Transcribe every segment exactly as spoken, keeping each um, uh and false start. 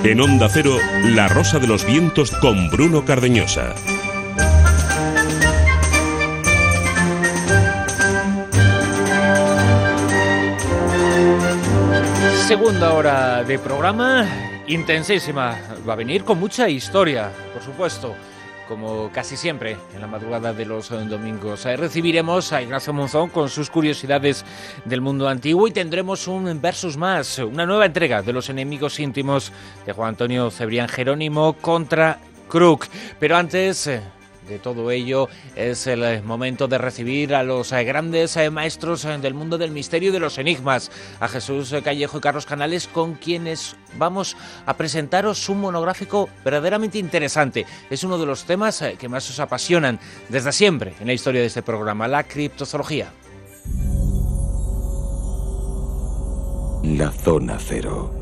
En Onda Cero, La Rosa de los Vientos con Bruno Cardeñosa. Segunda hora de programa, intensísima. Va a venir con mucha historia, por supuesto. Como casi siempre, en la madrugada de los domingos, recibiremos a Ignacio Monzón con sus curiosidades del mundo antiguo y tendremos un versus más, una nueva entrega de los enemigos íntimos de Juan Antonio Cebrián Jerónimo contra Kruk. Pero antes de todo ello, es el momento de recibir a los grandes maestros del mundo del misterio y de los enigmas, a Jesús Callejo y Carlos Canales, con quienes vamos a presentaros un monográfico verdaderamente interesante. Es uno de los temas que más os apasionan desde siempre en la historia de este programa, la criptozoología. La Zona Cero.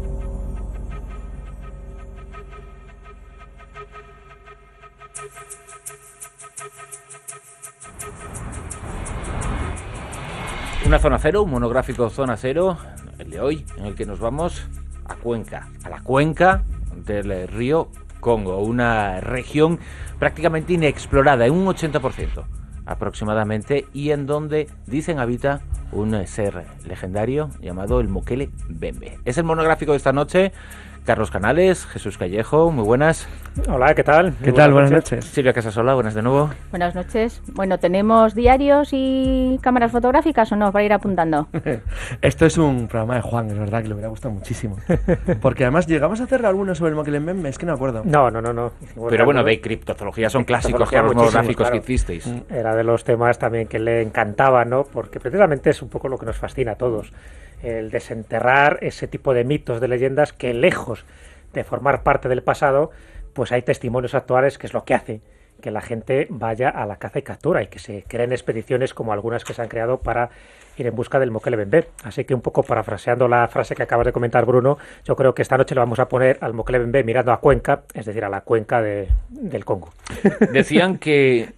Una Zona Cero, un monográfico Zona Cero, el de hoy, en el que nos vamos a Cuenca, a la cuenca del río Congo, una región prácticamente inexplorada, en un ochenta por ciento aproximadamente, y en donde, dicen, habita un ser legendario llamado el Mokele Mbembe. Es el monográfico de esta noche. Carlos Canales, Jesús Callejo, muy buenas. Hola, ¿qué tal? ¿Qué tal? Buenas noches. Silvia Casasola, buenas de nuevo. Buenas noches. Bueno, ¿tenemos diarios y cámaras fotográficas o no para ir apuntando? Esto es un programa de Juan, es verdad que le hubiera gustado muchísimo. Porque además llegamos a hacer algunos sobre el Mokele Mbembe, es que no me acuerdo. No, no, no. no. Pero bueno, de criptozoología son clásicos con los monográficos claro. que hicisteis. Era de los temas también que le encantaba, ¿no? Porque precisamente es un poco lo que nos fascina a todos. El desenterrar ese tipo de mitos, de leyendas que lejos de formar parte del pasado, pues hay testimonios actuales, que es lo que hace que la gente vaya a la caza y captura y que se creen expediciones como algunas que se han creado para ir en busca del Mokele Mbembe. Así que un poco parafraseando la frase que acabas de comentar, Bruno, yo creo que esta noche le vamos a poner al Mokele Mbembe mirando a Cuenca, es decir, a la cuenca de, del Congo. Decían que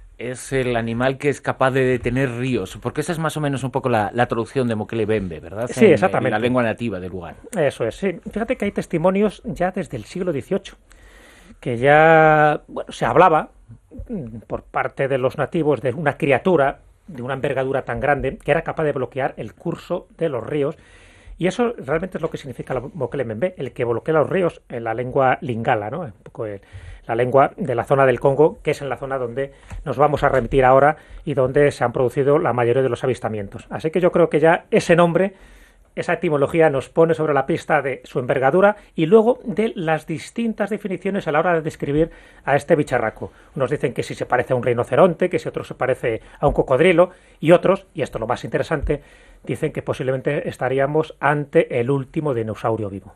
es el animal que es capaz de detener ríos, porque esa es más o menos un poco la, la traducción de Mokele Mbembe, ¿verdad? Sí, en, exactamente. En la lengua nativa del lugar. Eso es, sí. Fíjate que hay testimonios ya desde el siglo dieciocho, que ya, bueno, se hablaba por parte de los nativos de una criatura de una envergadura tan grande que era capaz de bloquear el curso de los ríos. Y eso realmente es lo que significa el Mokele Mbembe, el que bloquea los ríos en la lengua lingala, ¿no? Un poco el, la lengua de la zona del Congo, que es en la zona donde nos vamos a remitir ahora y donde se han producido la mayoría de los avistamientos. Así que yo creo que ya ese nombre, esa etimología nos pone sobre la pista de su envergadura y luego de las distintas definiciones a la hora de describir a este bicharraco. Unos dicen que si se parece a un rinoceronte, que si otro se parece a un cocodrilo, y otros, y esto es lo más interesante, dicen que posiblemente estaríamos ante el último dinosaurio vivo.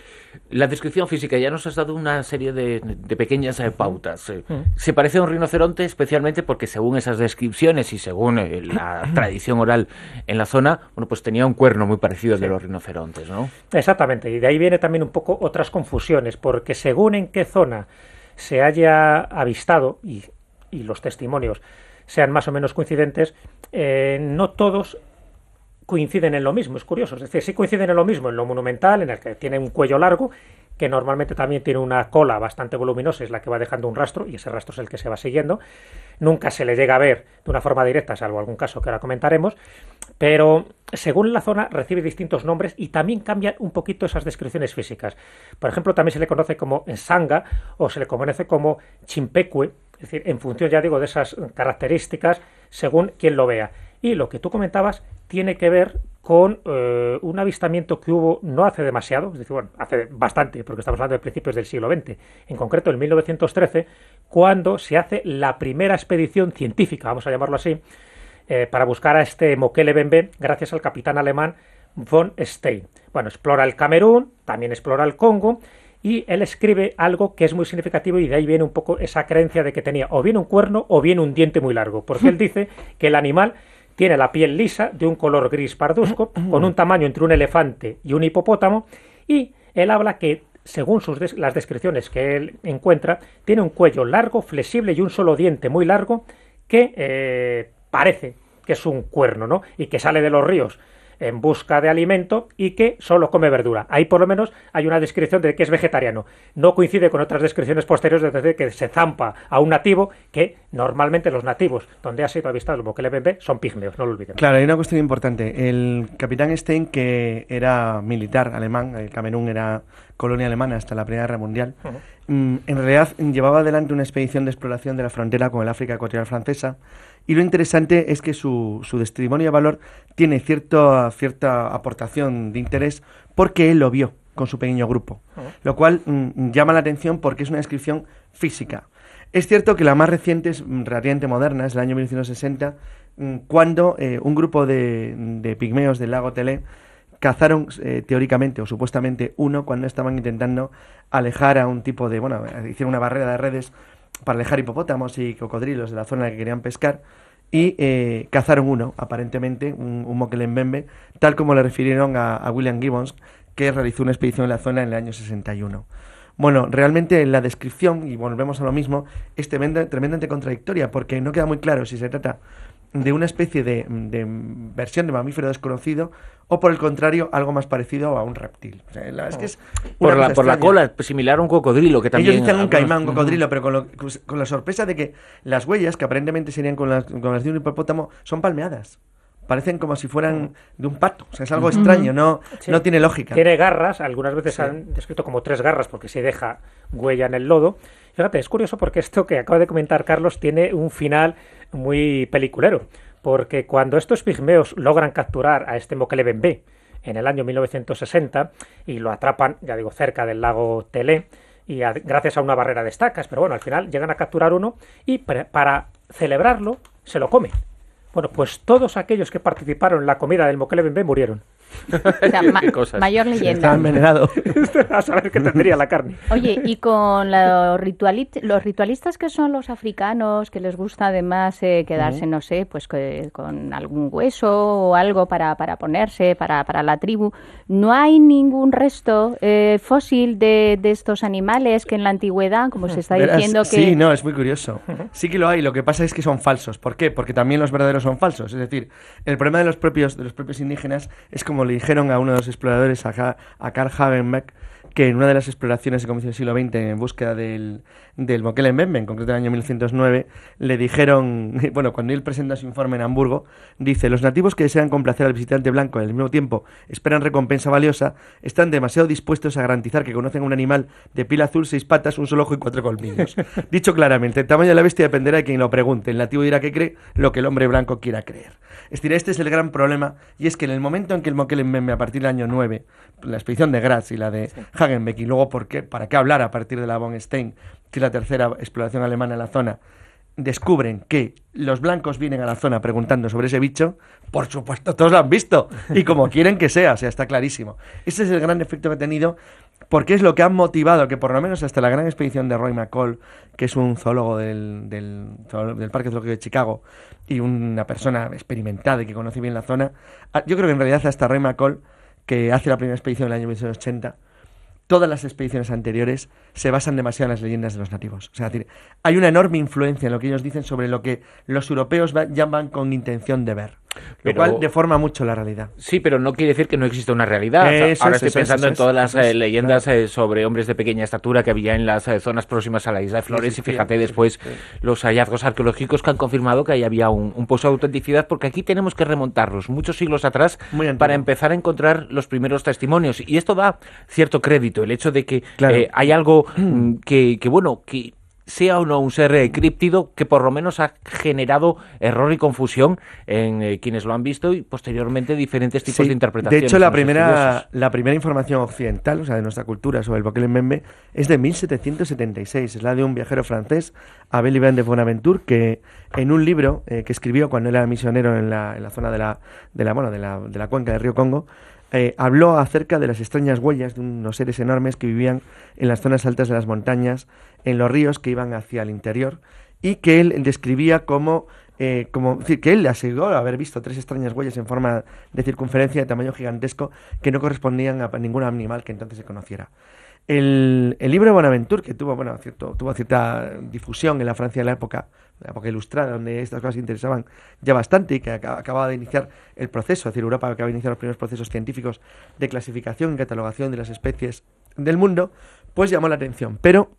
La descripción física, ya nos has dado una serie de, de pequeñas eh, pautas. Eh, se parece a un rinoceronte especialmente porque según esas descripciones y según eh, la tradición oral en la zona, bueno, pues tenía un cuerno muy parecido al sí. de los rinocerontes, ¿no? Exactamente, y de ahí viene también un poco otras confusiones, porque según en qué zona se haya avistado, y, y los testimonios sean más o menos coincidentes, eh, no todos coinciden en lo mismo, es curioso, es decir, sí coinciden en lo mismo, en lo monumental, en el que tiene un cuello largo, que normalmente también tiene una cola bastante voluminosa, es la que va dejando un rastro, y ese rastro es el que se va siguiendo. Nunca se le llega a ver de una forma directa, salvo algún caso que ahora comentaremos, pero según la zona recibe distintos nombres y también cambian un poquito esas descripciones físicas. Por ejemplo, también se le conoce como Nsanga o se le conoce como Chimpecue, es decir, en función, ya digo, de esas características, según quien lo vea. Y lo que tú comentabas tiene que ver con eh, un avistamiento que hubo no hace demasiado, es decir, bueno, hace bastante, porque estamos hablando de principios del siglo veinte, en concreto en mil novecientos trece, cuando se hace la primera expedición científica, vamos a llamarlo así, eh, para buscar a este Mokele Mbembe, gracias al capitán alemán von Stein. Bueno, explora el Camerún, también explora el Congo, y él escribe algo que es muy significativo y de ahí viene un poco esa creencia de que tenía o bien un cuerno o bien un diente muy largo, porque él dice que el animal tiene la piel lisa, de un color gris parduzco, con un tamaño entre un elefante y un hipopótamo, y él habla que, según sus des- las descripciones que él encuentra, tiene un cuello largo, flexible y un solo diente muy largo que eh, parece que es un cuerno, ¿no? Y que sale de los ríos en busca de alimento y que solo come verdura. Ahí por lo menos hay una descripción de que es vegetariano. No coincide con otras descripciones posteriores de decir que se zampa a un nativo, que normalmente los nativos donde ha sido avistado el Mokele-mbembe son pigmeos, no lo olvidemos. Claro, hay una cuestión importante. El capitán Stein, que era militar alemán, el Camerún era colonia alemana hasta la Primera Guerra Mundial, uh-huh. en realidad llevaba adelante una expedición de exploración de la frontera con el África ecuatorial francesa, y lo interesante es que su, su testimonio de valor tiene cierto, cierta aportación de interés porque él lo vio con su pequeño grupo, uh-huh. lo cual mm, llama la atención porque es una descripción física. Es cierto que la más reciente es relativamente moderna, es del año mil novecientos sesenta, cuando eh, un grupo de, de pigmeos del lago Telé cazaron eh, teóricamente o supuestamente uno cuando estaban intentando alejar a un tipo de, bueno, hicieron una barrera de redes para alejar hipopótamos y cocodrilos de la zona que querían pescar, y eh, cazaron uno, aparentemente, un, un Mokele-mbembe, tal como le refirieron a, a William Gibbons, que realizó una expedición en la zona en el año sesenta y uno. Bueno, realmente la descripción, y volvemos a lo mismo, es tremenda, tremendamente contradictoria, porque no queda muy claro si se trata de una especie de, de versión de mamífero desconocido o, por el contrario, algo más parecido a un reptil. O sea, la, es que es por la, por la cola, similar a un cocodrilo, que también... Ellos dicen un caimán, un cocodrilo, pero con, lo, con la sorpresa de que las huellas, que aparentemente serían con las, con las de un hipopótamo, son palmeadas. Parecen como si fueran de un pato. O sea, es algo uh-huh. extraño, no, sí. no tiene lógica. Tiene garras, algunas veces sí. han descrito como tres garras porque se deja huella en el lodo. Fíjate, es curioso porque esto que acaba de comentar Carlos tiene un final muy peliculero, porque cuando estos pigmeos logran capturar a este Mokele-mbembe en el año mil novecientos sesenta y lo atrapan, ya digo, cerca del lago Telé, y a, gracias a una barrera de estacas, pero bueno, al final llegan a capturar uno y pre- para celebrarlo se lo comen. Bueno, pues todos aquellos que participaron en la comida del Mokele-mbembe murieron. O sea, ma- mayor leyenda. Está envenenado. A saber qué tendría la carne. Oye, y con los, ritualit- los ritualistas que son los africanos, que les gusta además eh, quedarse, uh-huh. no sé, pues que, con algún hueso o algo para, para ponerse, para, para la tribu, ¿no hay ningún resto eh, fósil de, de estos animales que en la antigüedad, como se está Verás, diciendo que... Sí, no, es muy curioso. Sí que lo hay, lo que pasa es que son falsos. ¿Por qué? Porque también los verdaderos son falsos. Es decir, el problema de los propios, de los propios indígenas es como le dijeron a uno de los exploradores, a, a Carl Hagenbeck, que en una de las exploraciones de comienzo del siglo veinte en búsqueda del, del Mokele-mbembe, en concreto en el año mil novecientos nueve, le dijeron, bueno, cuando él presenta su informe en Hamburgo, dice: los nativos que desean complacer al visitante blanco y al mismo tiempo esperan recompensa valiosa, están demasiado dispuestos a garantizar que conocen un animal de piel azul, seis patas, un solo ojo y cuatro colmillos. Dicho claramente, el tamaño de la bestia dependerá de quien lo pregunte. El nativo dirá que cree lo que el hombre blanco quiera creer. Es decir, este es el gran problema, y es que en el momento en que el Mokele-mbembe, a partir del año nueve, la expedición de Graz y la de Hagenbeck, y luego por qué, para qué hablar a partir de la von Stein, que es la tercera exploración alemana en la zona, descubren que los blancos vienen a la zona preguntando sobre ese bicho, por supuesto, todos lo han visto, y como quieren que sea, o sea, está clarísimo. Ese es el gran efecto que ha tenido, porque es lo que ha motivado que por lo menos hasta la gran expedición de Roy McCall, que es un zoólogo del, del, del Parque Zoológico de Chicago y una persona experimentada y que conoce bien la zona, yo creo que en realidad hasta Roy McCall, que hace la primera expedición en el año mil novecientos ochenta, todas las expediciones anteriores se basan demasiado en las leyendas de los nativos. O sea, es decir, hay una enorme influencia en lo que ellos dicen sobre lo que los europeos va, llaman con intención de ver. Lo pero, cual deforma mucho la realidad. Sí, pero no quiere decir que no exista una realidad. Eso, Ahora eso, estoy eso, pensando eso, en todas las eso, eh, leyendas claro. eh, sobre hombres de pequeña estatura que había en las eh, zonas próximas a la isla de Flores, sí, sí, y fíjate sí, después sí, sí. los hallazgos arqueológicos que han confirmado que ahí había un, un pozo de autenticidad, porque aquí tenemos que remontarnos muchos siglos atrás para empezar a encontrar los primeros testimonios. Y esto da cierto crédito, el hecho de que claro. eh, hay algo mm, que, que, bueno, que... sea o no un ser eh, críptido, que por lo menos ha generado error y confusión en eh, quienes lo han visto y posteriormente diferentes tipos sí, de interpretaciones. De hecho, la primera, la primera información occidental, o sea, de nuestra cultura sobre el Mokele-mbembe, es de mil setecientos setenta y seis. Es la de un viajero francés, Abel Ibn de Bonaventure, que en un libro eh, que escribió cuando era misionero en la, en la zona de la, de la, bueno, de la, de la cuenca del río Congo, Eh, habló acerca de las extrañas huellas de unos seres enormes que vivían en las zonas altas de las montañas, en los ríos que iban hacia el interior, y que él describía como, eh, como es decir, que él le aseguró haber visto tres extrañas huellas en forma de circunferencia de tamaño gigantesco que no correspondían a ningún animal que entonces se conociera. El, el libro de Bonaventure, que tuvo, bueno, cierto, tuvo cierta difusión en la Francia de la época, la época ilustrada, donde estas cosas interesaban ya bastante y que acababa de iniciar el proceso, es decir, Europa acaba de iniciar los primeros procesos científicos de clasificación y catalogación de las especies del mundo, pues llamó la atención. Pero,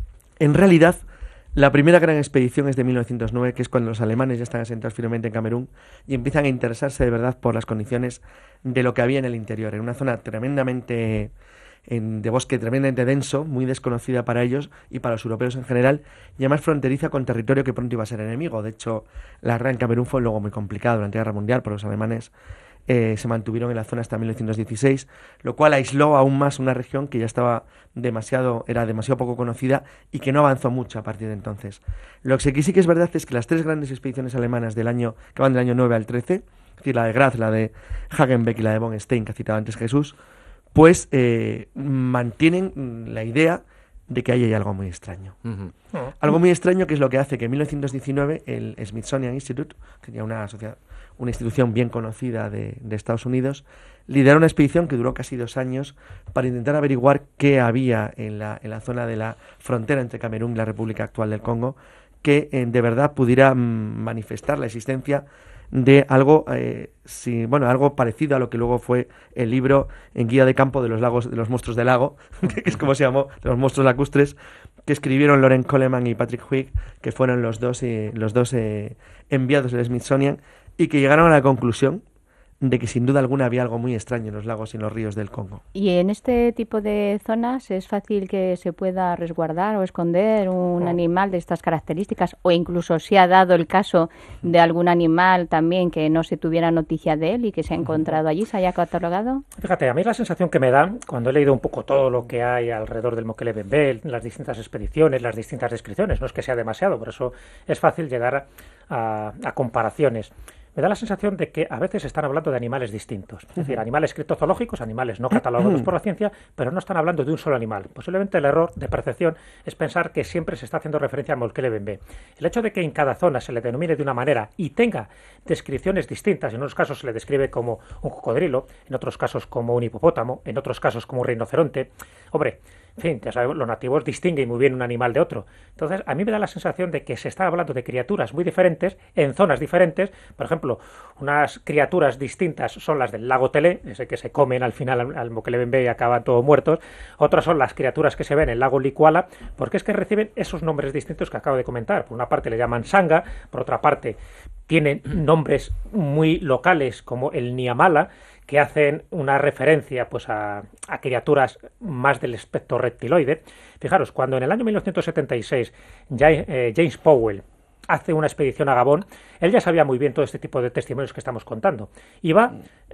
en realidad, la primera gran expedición es de mil novecientos nueve, que es cuando los alemanes ya están asentados firmemente en Camerún y empiezan a interesarse de verdad por las condiciones de lo que había en el interior, en una zona tremendamente... En, de bosque tremendamente denso, muy desconocida para ellos y para los europeos en general, y además fronteriza con territorio que pronto iba a ser enemigo. De hecho, la guerra en Camerún fue luego muy complicada durante la Guerra Mundial, porque los alemanes eh, se mantuvieron en la zona hasta mil novecientos dieciséis, lo cual aisló aún más una región que ya estaba demasiado, era demasiado poco conocida y que no avanzó mucho a partir de entonces. Lo que sí que es verdad es que las tres grandes expediciones alemanas del año, que van del año nueve al trece, es decir, la de Graz, la de Hagenbeck y la de von Stein, que ha citado antes Jesús, pues eh, mantienen la idea de que ahí hay algo muy extraño. Uh-huh. Uh-huh. Algo muy extraño, que es lo que hace que en mil novecientos diecinueve el Smithsonian Institute, que era una, sociedad, una institución bien conocida de, de Estados Unidos, lideró una expedición que duró casi dos años para intentar averiguar qué había en la, en la zona de la frontera entre Camerún y la República actual del Congo, que eh, de verdad pudiera mm, manifestar la existencia de algo, eh, sí, bueno, algo parecido a lo que luego fue el libro En guía de campo de los lagos, de los monstruos del lago, que es como se llamó, de los monstruos lacustres, que escribieron Loren Coleman y Patrick Huig, que fueron los dos, eh, los dos eh, enviados del Smithsonian, y que llegaron a la conclusión de que sin duda alguna había algo muy extraño en los lagos y en los ríos del Congo. ¿Y en este tipo de zonas es fácil que se pueda resguardar o esconder un oh. animal de estas características? O incluso si ha dado el caso de algún animal también que no se tuviera noticia de él y que se ha encontrado allí, se haya catalogado. Fíjate, a mí la sensación que me da cuando he leído un poco todo lo que hay alrededor del Mokele-Bembe, las distintas expediciones, las distintas descripciones, no es que sea demasiado, por eso es fácil llegar a, a comparaciones. Me da la sensación de que a veces están hablando de animales distintos, es decir, animales criptozoológicos, animales no catalogados por la ciencia, pero no están hablando de un solo animal. Posiblemente el error de percepción es pensar que siempre se está haciendo referencia al Mokele-Bembe. El hecho de que en cada zona se le denomine de una manera y tenga descripciones distintas, en unos casos se le describe como un cocodrilo, en otros casos como un hipopótamo, en otros casos como un rinoceronte, hombre, en fin, ya sabemos, los nativos distinguen muy bien un animal de otro. Entonces, a mí me da la sensación de que se está hablando de criaturas muy diferentes, en zonas diferentes. Por ejemplo, unas criaturas distintas son las del lago Telé, ese que se comen al final al, al Mokele-Bembe y acaban todos muertos. Otras son las criaturas que se ven en el lago Licuala, porque es que reciben esos nombres distintos que acabo de comentar. Por una parte le llaman Sanga, por otra parte tienen nombres muy locales como el Niamala, que hacen una referencia pues a, a criaturas más del espectro reptiloide. Fijaros, cuando en el año mil novecientos setenta y seis ya, eh, James Powell hace una expedición a Gabón, él ya sabía muy bien todo este tipo de testimonios que estamos contando. Y va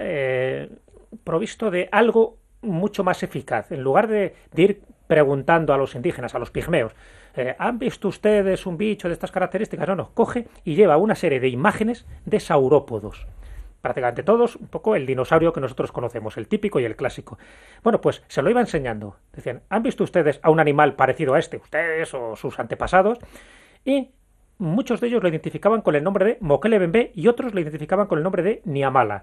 eh, provisto de algo mucho más eficaz. En lugar de, de ir preguntando a los indígenas, a los pigmeos, eh, ¿han visto ustedes un bicho de estas características? No, no, coge y lleva una serie de imágenes de saurópodos. Prácticamente todos, un poco el dinosaurio que nosotros conocemos, el típico y el clásico. Bueno, pues se lo iba enseñando. Decían, ¿han visto ustedes a un animal parecido a este? Ustedes o sus antepasados. Y muchos de ellos lo identificaban con el nombre de Mokele-Bembe y otros lo identificaban con el nombre de Niamala.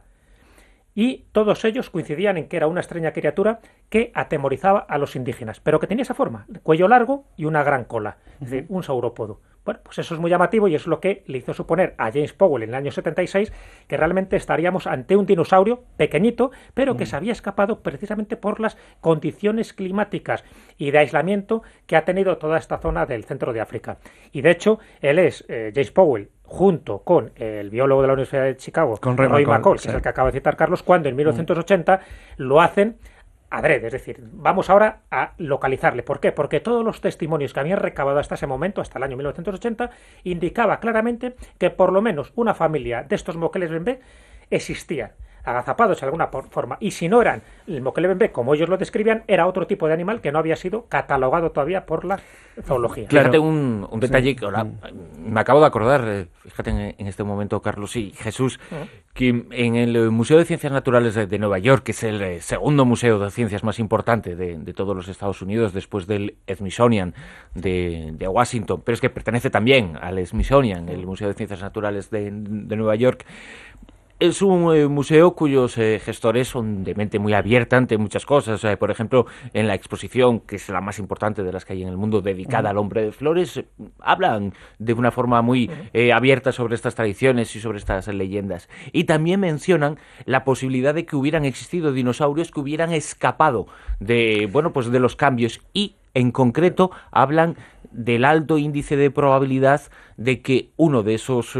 Y todos ellos coincidían en que era una extraña criatura que atemorizaba a los indígenas, pero que tenía esa forma, cuello largo y una gran cola, es decir, un saurópodo. Bueno, pues eso es muy llamativo y es lo que le hizo suponer a James Powell en el año setenta y seis que realmente estaríamos ante un dinosaurio pequeñito, pero que se había escapado precisamente por las condiciones climáticas y de aislamiento que ha tenido toda esta zona del centro de África. Y de hecho, él es, eh, James Powell, junto con el biólogo de la Universidad de Chicago, con Roy, Roy McCall, McCall, sí. que es el que acaba de citar Carlos, cuando en mil novecientos ochenta mm. lo hacen adrede, es decir, vamos ahora a localizarle. ¿Por qué? Porque todos los testimonios que habían recabado hasta ese momento, hasta el año mil novecientos ochenta, indicaba claramente que por lo menos una familia de estos Mokele-Bembe existían, agazapados de alguna forma, y si no eran el Mokele-Bembe como ellos lo describían, era otro tipo de animal que no había sido catalogado todavía por la zoología. Claro. Fíjate un, un detalle sí. que ahora me acabo de acordar, fíjate en, en este momento, Carlos y Jesús, uh-huh. que en el Museo de Ciencias Naturales de, de Nueva York, que es el segundo museo de ciencias más importante de, de todos los Estados Unidos, después del Smithsonian de, de Washington, pero es que pertenece también al Smithsonian, el Museo de Ciencias Naturales de, de Nueva York, Es un eh, museo cuyos eh, gestores son de mente muy abierta ante muchas cosas. Eh, por ejemplo, en la exposición, que es la más importante de las que hay en el mundo, dedicada uh-huh. al hombre de flores, eh, hablan de una forma muy eh, abierta sobre estas tradiciones y sobre estas leyendas. Y también mencionan la posibilidad de que hubieran existido dinosaurios que hubieran escapado de, bueno, pues de los cambios, y en concreto hablan del alto índice de probabilidad de que uno de esos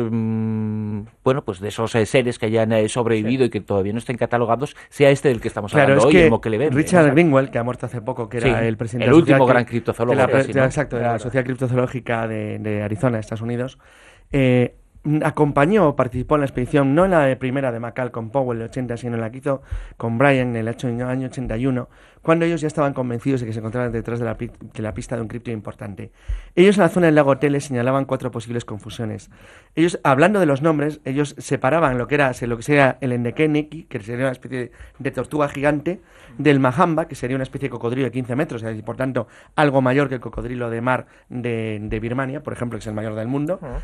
um, bueno pues de esos eh, seres que hayan eh, sobrevivido sí. y que todavía no estén catalogados sea este del que estamos claro, hablando es hoy, que el Mokelebembe. Richard Greenwell, que ha muerto hace poco, que era sí, el presidente el de la último gran que, criptozoólogo de la, casi, ¿no? exacto, de la Sociedad Criptozoológica de, de Arizona, Estados Unidos, eh, acompañó o participó en la expedición, no en la primera de McCall con Powell en el ochenta, sino en la que hizo con Bryan en el año ochenta y uno, cuando ellos ya estaban convencidos de que se encontraban detrás de la, de la pista de un cripto importante. Ellos en la zona del lago Tele señalaban cuatro posibles confusiones. Ellos, hablando de los nombres, ellos separaban lo que era lo que sería el Endekeneki, que sería una especie de tortuga gigante, del Mahamba, que sería una especie de cocodrilo de quince metros, y por tanto algo mayor que el cocodrilo de mar de, de Birmania, por ejemplo, que es el mayor del mundo. Uh-huh.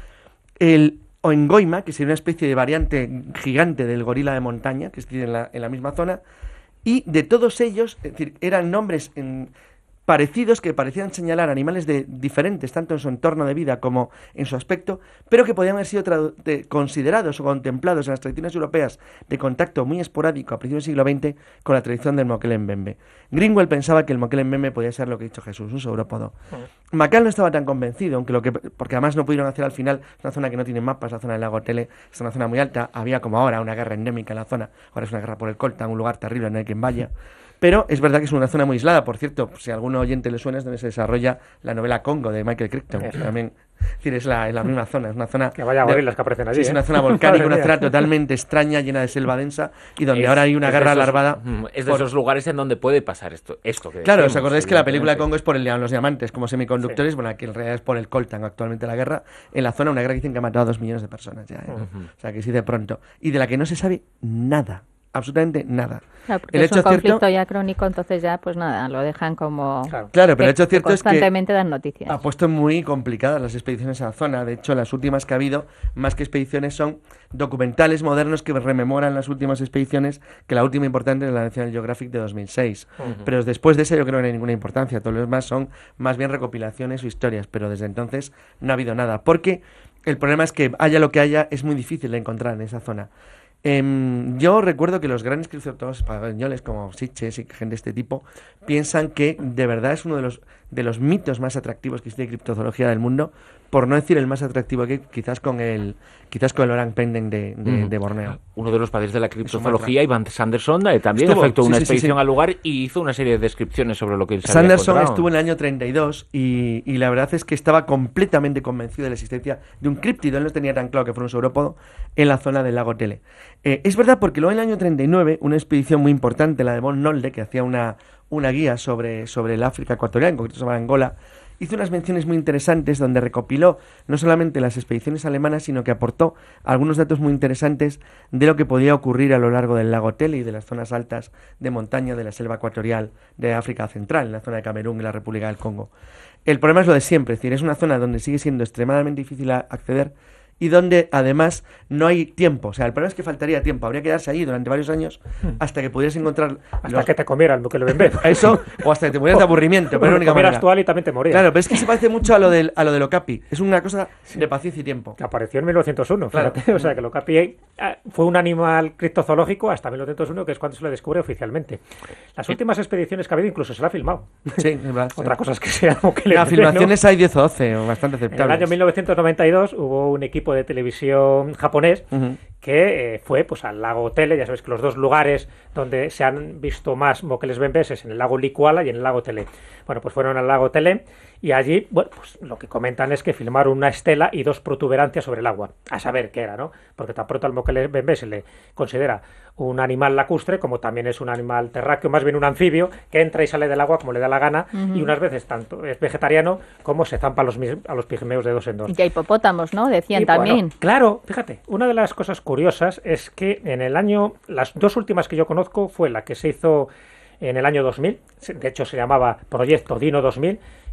El o en Goima, que sería una especie de variante gigante del gorila de montaña, que está en la, en la misma zona, y de todos ellos, es decir, eran nombres en, parecidos que parecían señalar animales de, diferentes, tanto en su entorno de vida como en su aspecto, pero que podían haber sido tradu- de, considerados o contemplados en las tradiciones europeas de contacto muy esporádico a principios del siglo veinte con la tradición del Mokelebembe. Greenwell pensaba que el Mokelebembe podía ser lo que ha dicho Jesús, un saurópodo. Uh-huh. McCall no estaba tan convencido, aunque lo que, porque además no pudieron hacer al final, es una zona que no tiene mapas, la zona del lago Tele, es una zona muy alta, había como ahora una guerra endémica en la zona, ahora es una guerra por el coltan, un lugar terrible, no hay quien vaya. Pero es verdad que es una zona muy aislada. Por cierto, si a algún oyente le suena, es donde se desarrolla la novela Congo de Michael Crichton. También, es decir, es la, es la misma zona. Es una zona que vaya gorilas que aparecen allí. Sí, ¿eh? Es una zona volcánica, una zona totalmente extraña, llena de selva densa, y donde es, ahora hay una guerra esos, larvada. Es de por... esos lugares en donde puede pasar esto. esto que claro, decimos, ¿os acordáis que la película Congo es por el, los diamantes como semiconductores? Sí. Bueno, aquí en realidad es por el coltan actualmente la guerra. En la zona, una guerra que dicen que ha matado a dos millones de personas ya. ¿eh? Uh-huh. O sea, que sí de pronto. Y de la que no se sabe nada. Absolutamente nada. Claro, porque el es hecho un conflicto cierto, ya crónico, entonces ya pues nada, lo dejan como... Claro, claro pero el hecho cierto es que constantemente dan noticias. Ha puesto muy complicadas las expediciones a la zona. De hecho, las últimas que ha habido, más que expediciones, son documentales modernos que rememoran las últimas expediciones, que la última importante es la National Geographic de dos mil seis. Uh-huh. Pero después de eso yo creo que no hay ninguna importancia. Todos los demás son más bien recopilaciones o historias, pero desde entonces no ha habido nada. Porque el problema es que haya lo que haya, es muy difícil de encontrar en esa zona. Eh, yo recuerdo que los grandes criptozoólogos españoles como Sitges y gente de este tipo piensan que de verdad es uno de los de los mitos más atractivos que existe de criptozoología del mundo, por no decir el más atractivo que quizás con el quizás con el orang pending de, de, mm. de Borneo. Uno de los padres de la criptozoología, Ivan Sanderson, eh, también estuvo, efectuó sí, una sí, expedición sí, sí. al lugar y hizo una serie de descripciones sobre lo que él se Sanderson había estuvo en el año treinta y dos y, y la verdad es que estaba completamente convencido de la existencia de un críptido. Él no tenía tan claro que fuera un saurópodo en la zona del lago Tele. Eh, es verdad porque luego en el año treinta y nueve una expedición muy importante, la de von Nolde, que hacía una, una guía sobre, sobre el África ecuatorial, en concreto sobre Angola, hizo unas menciones muy interesantes donde recopiló no solamente las expediciones alemanas, sino que aportó algunos datos muy interesantes de lo que podía ocurrir a lo largo del lago Tele y de las zonas altas de montaña de la selva ecuatorial de África Central, en la zona de Camerún y la República del Congo. El problema es lo de siempre, es decir, es una zona donde sigue siendo extremadamente difícil acceder y donde además no hay tiempo. O sea, el problema es que faltaría tiempo. Habría que quedarse allí durante varios años hasta que pudieras encontrar... Hasta los... que te comiera el Mokelebembe. Eso, o hasta que te murieras de aburrimiento. Pero bueno, comieras actual y también te morías. Claro, pero es que se parece mucho a lo del, a lo del Okapi. Es una cosa de paciencia y tiempo. Que apareció en mil novecientos uno, fíjate. Claro. O sea, que el Okapi fue un animal criptozoológico hasta mil novecientos uno, que es cuando se lo descubre oficialmente. Las últimas expediciones que ha habido incluso se la ha filmado. Sí, es verdad. Otra sí. cosa es que sea Mokelebembe. Las filmaciones ¿no? hay diez o doce, bastante aceptables. En el año mil novecientos noventa y dos hubo un equipo de televisión japonés uh-huh. que eh, fue pues al lago Tele. Ya sabes que los dos lugares donde se han visto más Mokelebembes es en el lago Licuala y en el lago Tele. Bueno, pues fueron al lago Tele y allí, bueno, pues lo que comentan es que filmaron una estela y dos protuberancias sobre el agua, a saber qué era, ¿no? Porque tan pronto al Mokelebembe se le considera un animal lacustre, como también es un animal terráqueo, más bien un anfibio, que entra y sale del agua como le da la gana, uh-huh. y unas veces tanto es vegetariano como se zampa a los, a los pigmeos de dos en dos. Y hipopótamos, ¿no? Decían y, también. Bueno, claro, fíjate, una de las cosas curiosas es que en el año, las dos últimas que yo conozco fue la que se hizo en el año dos mil, de hecho se llamaba Proyecto Dino dos mil,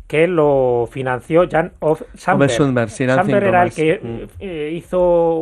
que lo financió Jan Ove Sandberg. Sundberg, sí, Sandberg era el que mm. eh, hizo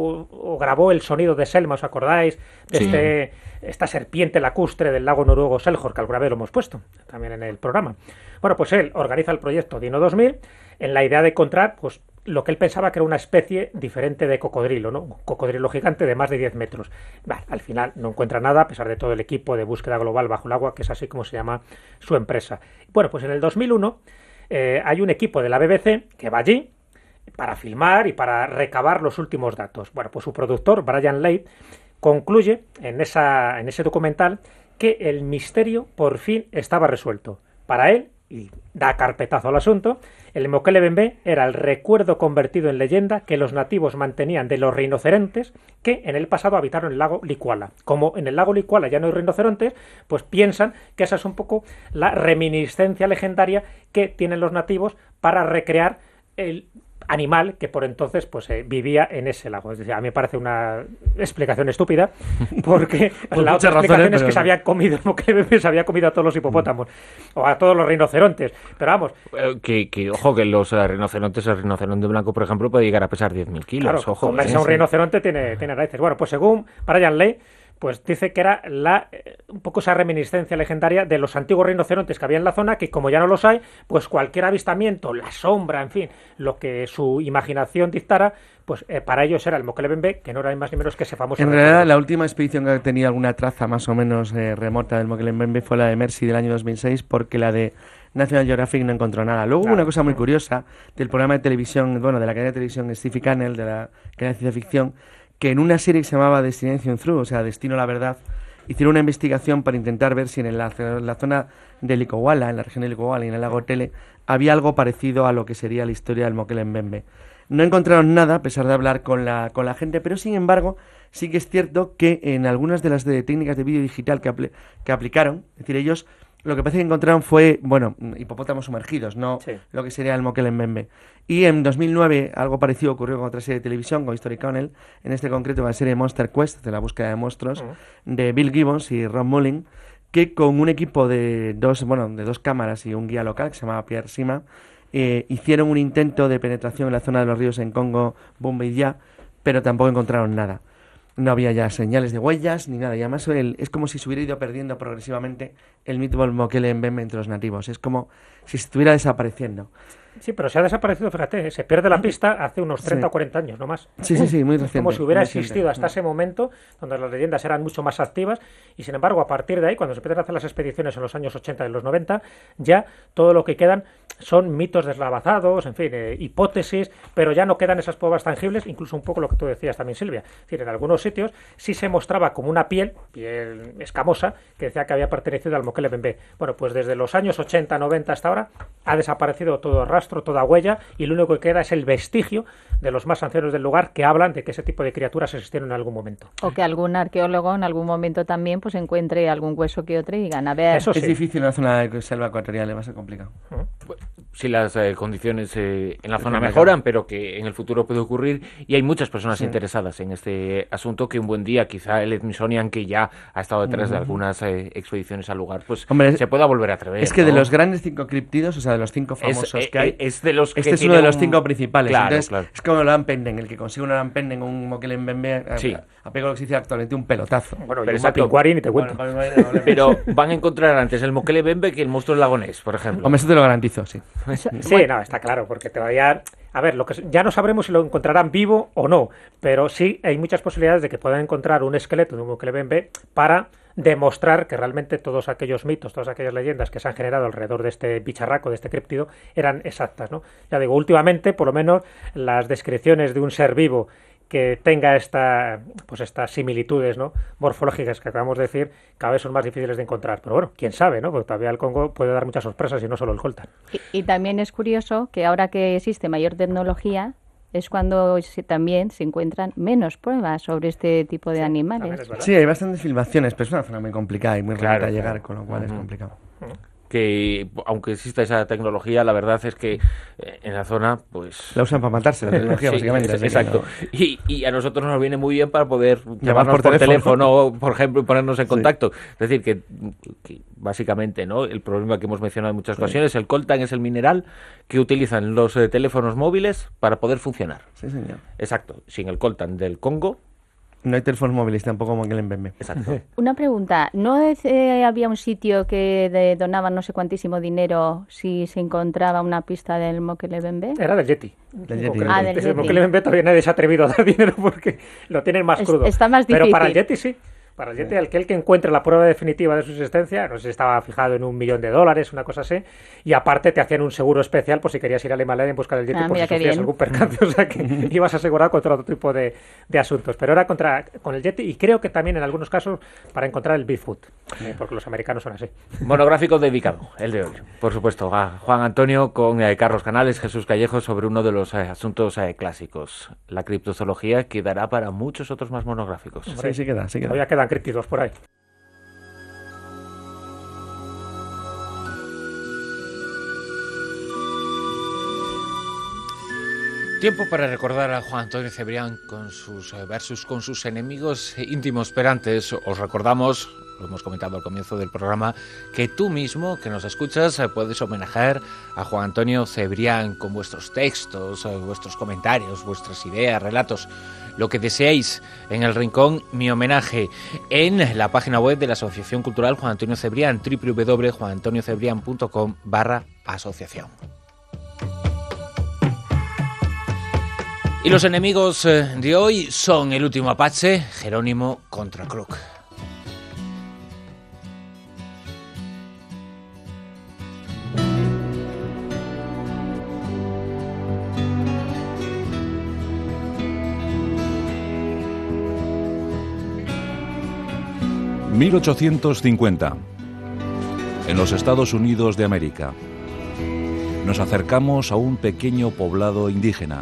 o grabó el sonido de Selma, ¿os acordáis? De sí. este, esta serpiente lacustre del lago noruego Selhor, que alguna vez lo hemos puesto también en el programa. Bueno, pues él organiza el proyecto Dino dos mil en la idea de encontrar pues lo que él pensaba que era una especie diferente de cocodrilo, ¿no? Un cocodrilo gigante de más de diez metros. Vale, al final no encuentra nada, a pesar de todo el equipo de búsqueda global bajo el agua, que es así como se llama su empresa. Bueno, pues en el dos mil uno eh, hay un equipo de la B B C que va allí para filmar y para recabar los últimos datos. Bueno, pues su productor, Brian Leigh, concluye en, esa, en ese documental que el misterio por fin estaba resuelto. Para él, y da carpetazo al asunto, el Mokele-Mbembe era el recuerdo convertido en leyenda que los nativos mantenían de los rinocerontes que en el pasado habitaron el lago Licuala. Como en el lago Licuala ya no hay rinocerontes, pues piensan que esa es un poco la reminiscencia legendaria que tienen los nativos para recrear el animal que por entonces pues eh, vivía en ese lago. Es decir, a mí me parece una explicación estúpida, porque la otra explicación razones, es que pero... se había comido, que se había comido a todos los hipopótamos mm. o a todos los rinocerontes, pero vamos. Que, que ojo, que los uh, rinocerontes, el rinoceronte blanco, por ejemplo, puede llegar a pesar diez mil kilos. Claro, ojo, comerse a un rinoceronte tiene, tiene raíces. Bueno, pues según Brian Leigh, pues dice que era la eh, un poco esa reminiscencia legendaria de los antiguos rinocerontes que había en la zona, que como ya no los hay, pues cualquier avistamiento, la sombra, en fin, lo que su imaginación dictara, pues eh, para ellos era el Mokele-Mbembe, que no era ni más ni menos que ese famoso... En realidad, la última expedición que tenía alguna traza más o menos eh, remota del Mokele-Mbembe fue la de Mercy del año dos mil seis, porque la de National Geographic no encontró nada. Luego claro. hubo una cosa muy curiosa del programa de televisión, bueno, de la cadena de televisión Sci-Fi Channel, de la cadena de ciencia ficción, que en una serie que se llamaba Destination Through, o sea, Destino a la Verdad, hicieron una investigación para intentar ver si en la, en la zona de Likowala, en la región de Likowala y en el lago Tele, había algo parecido a lo que sería la historia del Mokele-Mbembe. No encontraron nada, a pesar de hablar con la, con la gente, pero sin embargo, sí que es cierto que en algunas de las de técnicas de vídeo digital que, apl- que aplicaron, es decir, ellos lo que parece que encontraron fue, bueno, hipopótamos sumergidos, no sí. lo que sería el Mokele-Mbembe. Y en dos mil nueve algo parecido ocurrió con otra serie de televisión, con History Channel, en este concreto con la serie Monster Quest, de la búsqueda de monstruos, uh-huh. de Bill Gibbons y Rob Mullin, que con un equipo de dos, bueno, de dos cámaras y un guía local que se llamaba Pierre Sima, eh, hicieron un intento de penetración en la zona de los ríos en Congo, Bumba y Ya, pero tampoco encontraron nada. No había ya señales de huellas ni nada. Y además el, es como si se hubiera ido perdiendo progresivamente el mito del Mokele-Mbembe entre los nativos. Es como si estuviera desapareciendo. Sí, pero se ha desaparecido, fíjate, se pierde la pista hace unos treinta sí. o cuarenta años, no más. Sí, sí, sí, muy reciente. Como si hubiera existido hasta ese momento, donde las leyendas eran mucho más activas, y sin embargo, a partir de ahí, cuando se empiezan a hacer las expediciones en los años ochenta y los noventa, ya todo lo que quedan son mitos deslavazados, en fin, eh, hipótesis, pero ya no quedan esas pruebas tangibles, incluso un poco lo que tú decías también, Silvia. Es decir, en algunos sitios sí se mostraba como una piel, piel escamosa, que decía que había pertenecido al Mokele-Mbembe. Bueno, pues desde los años ochenta, noventa hasta ahora, ha desaparecido todo el rastro, toda huella, y lo único que queda es el vestigio de los más ancianos del lugar que hablan de que ese tipo de criaturas existieron en algún momento. O que algún arqueólogo en algún momento también pues encuentre algún hueso que otro y digan, a ver... Eso sí. Es difícil en la zona de selva ecuatorial, es más complicado. Uh-huh. Si las eh, condiciones eh, en la zona mejoran, pero que en el futuro puede ocurrir, y hay muchas personas sí. interesadas en este asunto, que un buen día quizá el Smithsonian, que ya ha estado detrás uh-huh. de algunas eh, expediciones al lugar, pues Hombre, se pueda volver a atrever. Es que ¿no? de los grandes cinco críptidos, o sea, de los cinco famosos es, que hay, es de los que este es uno de los cinco un... principales. Claro, Entonces, claro. es como el Ampenden, el que consigue un Ampenden o un Mokele-Mbembe, sí. apego lo que se dice actualmente un pelotazo. Bueno, pero y un Mapinguari ni te cuento. Bueno, no, no, no, pero van a encontrar antes el Mokele-Mbembe que el monstruo del lago Ness, por ejemplo. Hombre, eso te lo garantizo, sí. Sí, no, está claro, porque todavía... A ver, lo que ya no sabremos si lo encontrarán vivo o no, pero sí hay muchas posibilidades de que puedan encontrar un esqueleto de un Mokele-Mbembe para demostrar que realmente todos aquellos mitos, todas aquellas leyendas que se han generado alrededor de este bicharraco, de este críptido, eran exactas, ¿no? Ya digo, últimamente, por lo menos, las descripciones de un ser vivo que tenga esta, pues estas similitudes, ¿no?, morfológicas que acabamos de decir, cada vez son más difíciles de encontrar. Pero bueno, quién sabe, ¿no?, porque todavía el Congo puede dar muchas sorpresas y no solo el coltan. Y, y también es curioso que ahora que existe mayor tecnología, es cuando se, también se encuentran menos pruebas sobre este tipo de sí, animales. Sí, hay bastantes filmaciones, pero es una zona muy complicada y muy claro, rápida a llegar, claro. con lo cual uh-huh. es complicado. Uh-huh. que aunque exista esa tecnología, la verdad es que eh, en la zona, pues... La usan para matarse, la tecnología, sí, básicamente. Exacto. No. Y, y a nosotros nos viene muy bien para poder Llamar llamarnos por por teléfono. teléfono, por ejemplo, y ponernos en Sí. contacto. Es decir, que, que básicamente, ¿no?, el problema que hemos mencionado en muchas Sí. ocasiones, el coltan es el mineral que utilizan los eh, teléfonos móviles para poder funcionar. Sí, señor. Exacto. Sin el coltan del Congo... No hay teléfonos móviles tampoco como en el Mbembe. Exacto. Una pregunta, ¿no es, eh, había un sitio que de- donaban no sé cuantísimo dinero si se encontraba una pista del Mokelebembe? Era del Yeti. Del Yeti. Concreto. Ah, del Desde el Yeti. Mokelebembe todavía nadie se ha atrevido a dar dinero porque lo tienen más Es- crudo. está más Pero para el difícil. Yeti sí. Para el Yeti, aquel que encuentre la prueba definitiva de su existencia, no sé si estaba fijado en un millón de dólares, una cosa así, y aparte te hacían un seguro especial por si querías ir a Himalaya en busca del Yeti Ah, por mira si qué sufrías bien. algún percance, o sea que ibas asegurado contra otro tipo de, de asuntos. Pero era contra con el Yeti y creo que también en algunos casos para encontrar el Bigfoot, eh, porque los americanos son así. Monográfico dedicado, el de hoy, por supuesto, a Juan Antonio con eh, Carlos Canales, Jesús Callejo, sobre uno de los eh, asuntos eh, clásicos, la criptozoología, que dará para muchos otros más monográficos. Sí, sí queda, sí queda. Todavía quedan críptidos por ahí. Tiempo para recordar a Juan Antonio Cebrián con sus eh, versos, con sus enemigos íntimos. Pero antes os recordamos, lo hemos comentado al comienzo del programa, que tú mismo, que nos escuchas, eh, puedes homenajear a Juan Antonio Cebrián con vuestros textos, eh, vuestros comentarios, vuestras ideas, relatos, lo que deseéis en el rincón Mi Homenaje, en la página web de la Asociación Cultural Juan Antonio Cebrián, doble u doble u doble u punto juan antonio cebrián punto com barra asociación. Y los enemigos eh, de hoy son el último Apache, Jerónimo contra Crook. mil ochocientos cincuenta. En los Estados Unidos de América. Nos acercamos a un pequeño poblado indígena.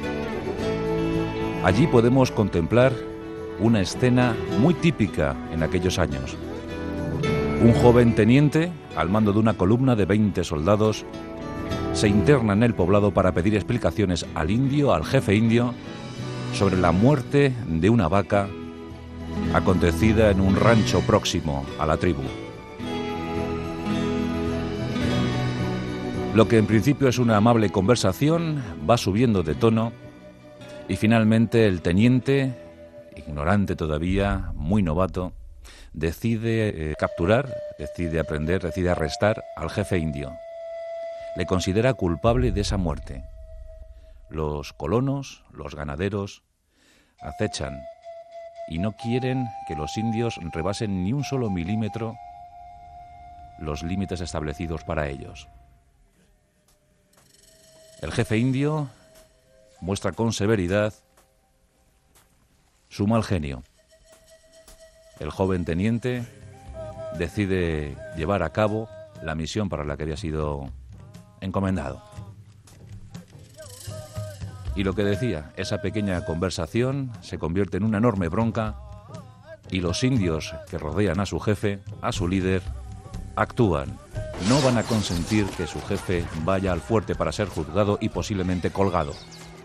Allí podemos contemplar una escena muy típica en aquellos años. Un joven teniente, al mando de una columna de veinte soldados, se interna en el poblado para pedir explicaciones al indio, al jefe indio, sobre la muerte de una vaca acontecida en un rancho próximo a la tribu. Lo que en principio es una amable conversación va subiendo de tono y finalmente el teniente, ignorante todavía, muy novato, decide eh, capturar, decide aprender, decide arrestar al jefe indio. Le considera culpable de esa muerte. Los colonos, los ganaderos, acechan y no quieren que los indios rebasen ni un solo milímetro los límites establecidos para ellos. El jefe indio muestra con severidad su mal genio. El joven teniente decide llevar a cabo la misión para la que había sido encomendado. Y lo que decía, esa pequeña conversación se convierte en una enorme bronca y los indios que rodean a su jefe, a su líder, actúan. No van a consentir que su jefe vaya al fuerte para ser juzgado y posiblemente colgado.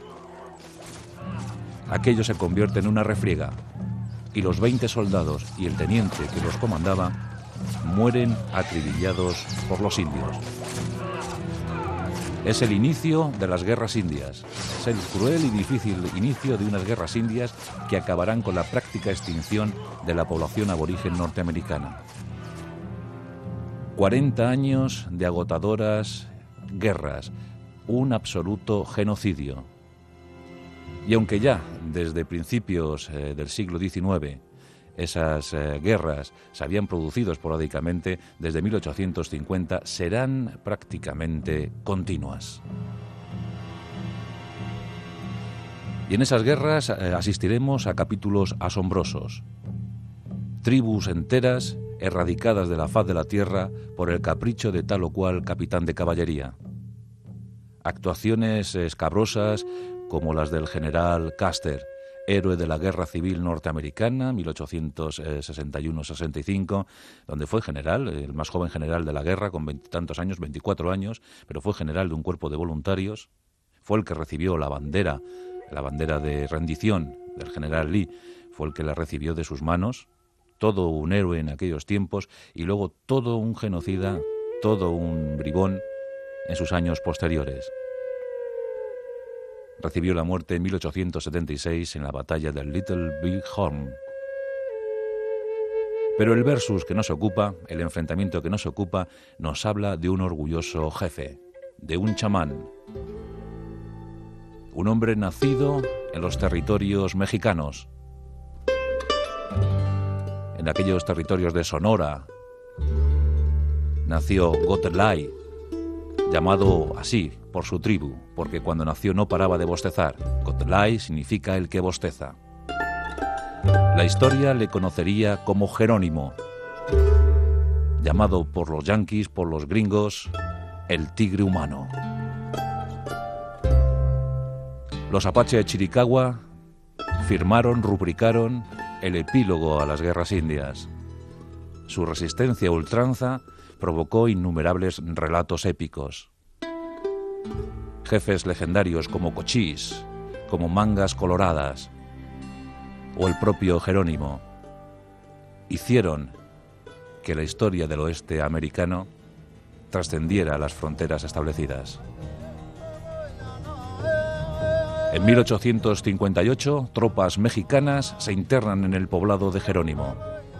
Aquello se convierte en una refriega y los veinte soldados y el teniente que los comandaba mueren acribillados por los indios. Es el inicio de las guerras indias. Es el cruel y difícil inicio de unas guerras indias que acabarán con la práctica extinción de la población aborigen norteamericana. cuarenta años de agotadoras guerras, un absoluto genocidio. Y aunque ya desde principios eh, del siglo diecinueve esas eh, guerras se habían producido esporádicamente, desde mil ochocientos cincuenta serán prácticamente continuas. Y en esas guerras eh, asistiremos a capítulos asombrosos. Tribus enteras erradicadas de la faz de la tierra por el capricho de tal o cual capitán de caballería. Actuaciones escabrosas como las del general Custer héroe de la Guerra Civil Norteamericana, mil ochocientos sesenta y uno sesenta y cinco, donde fue general, el más joven general de la guerra, con veintitantos años, veinticuatro años, pero fue general de un cuerpo de voluntarios. Fue el que recibió la bandera, la bandera de rendición del general Lee, fue el que la recibió de sus manos. Todo un héroe en aquellos tiempos y luego todo un genocida, todo un bribón en sus años posteriores. Recibió la muerte en mil ochocientos setenta y seis en la batalla del Little Big Horn. Pero el versus que nos ocupa, el enfrentamiento que nos ocupa, nos habla de un orgulloso jefe, de un chamán. Un hombre nacido en los territorios mexicanos, en aquellos territorios de Sonora. Nació Gotelai, llamado así por su tribu, porque cuando nació no paraba de bostezar. Gotelai significa el que bosteza. La historia le conocería como Jerónimo, llamado por los yanquis, por los gringos, el tigre humano. Los apache de Chiricahua firmaron, rubricaron el epílogo a las guerras indias. Su resistencia a ultranza provocó innumerables relatos épicos. Jefes legendarios como Cochís, como Mangas Coloradas o el propio Jerónimo hicieron que la historia del oeste americano trascendiera las fronteras establecidas. En mil ochocientos cincuenta y ocho, tropas mexicanas se internan en el poblado de Jerónimo.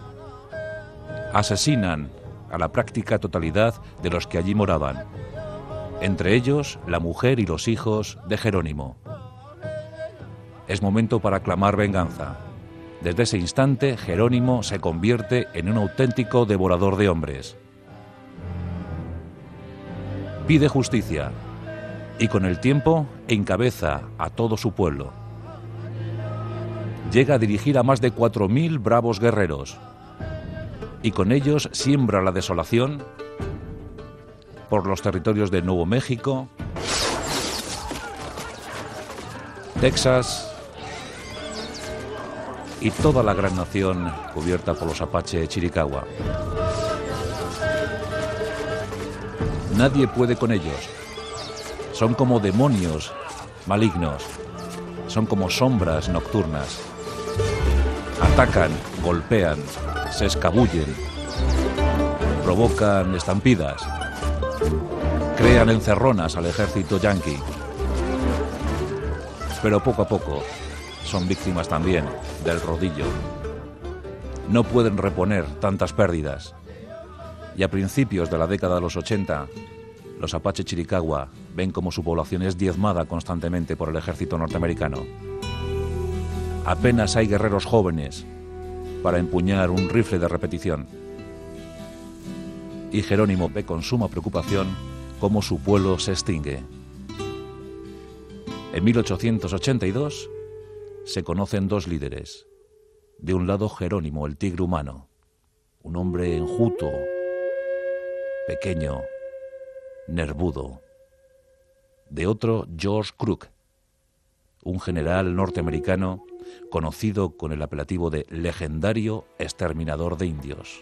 Asesinan a la práctica totalidad de los que allí moraban, entre ellos la mujer y los hijos de Jerónimo. Es momento para clamar venganza. Desde ese instante, Jerónimo se convierte en un auténtico devorador de hombres. Pide justicia y con el tiempo encabeza a todo su pueblo. Llega a dirigir a más de cuatro mil bravos guerreros y con ellos siembra la desolación por los territorios de Nuevo México, Texas y toda la gran nación cubierta por los apache de Chiricahua. Nadie puede con ellos. Son como demonios malignos, son como sombras nocturnas. Atacan, golpean, se escabullen, provocan estampidas, crean encerronas al ejército yanqui. Pero poco a poco son víctimas también del rodillo. No pueden reponer tantas pérdidas. Y a principios de la década de los ochenta, los apache Chiricahua ven como su población es diezmada constantemente por el ejército norteamericano. Apenas hay guerreros jóvenes para empuñar un rifle de repetición. Y Jerónimo ve con suma preocupación cómo su pueblo se extingue. En mil ochocientos ochenta y dos se conocen dos líderes. De un lado Jerónimo, el tigre humano, un hombre enjuto, pequeño, nervudo. De otro, George Crook, un general norteamericano conocido con el apelativo de legendario exterminador de indios.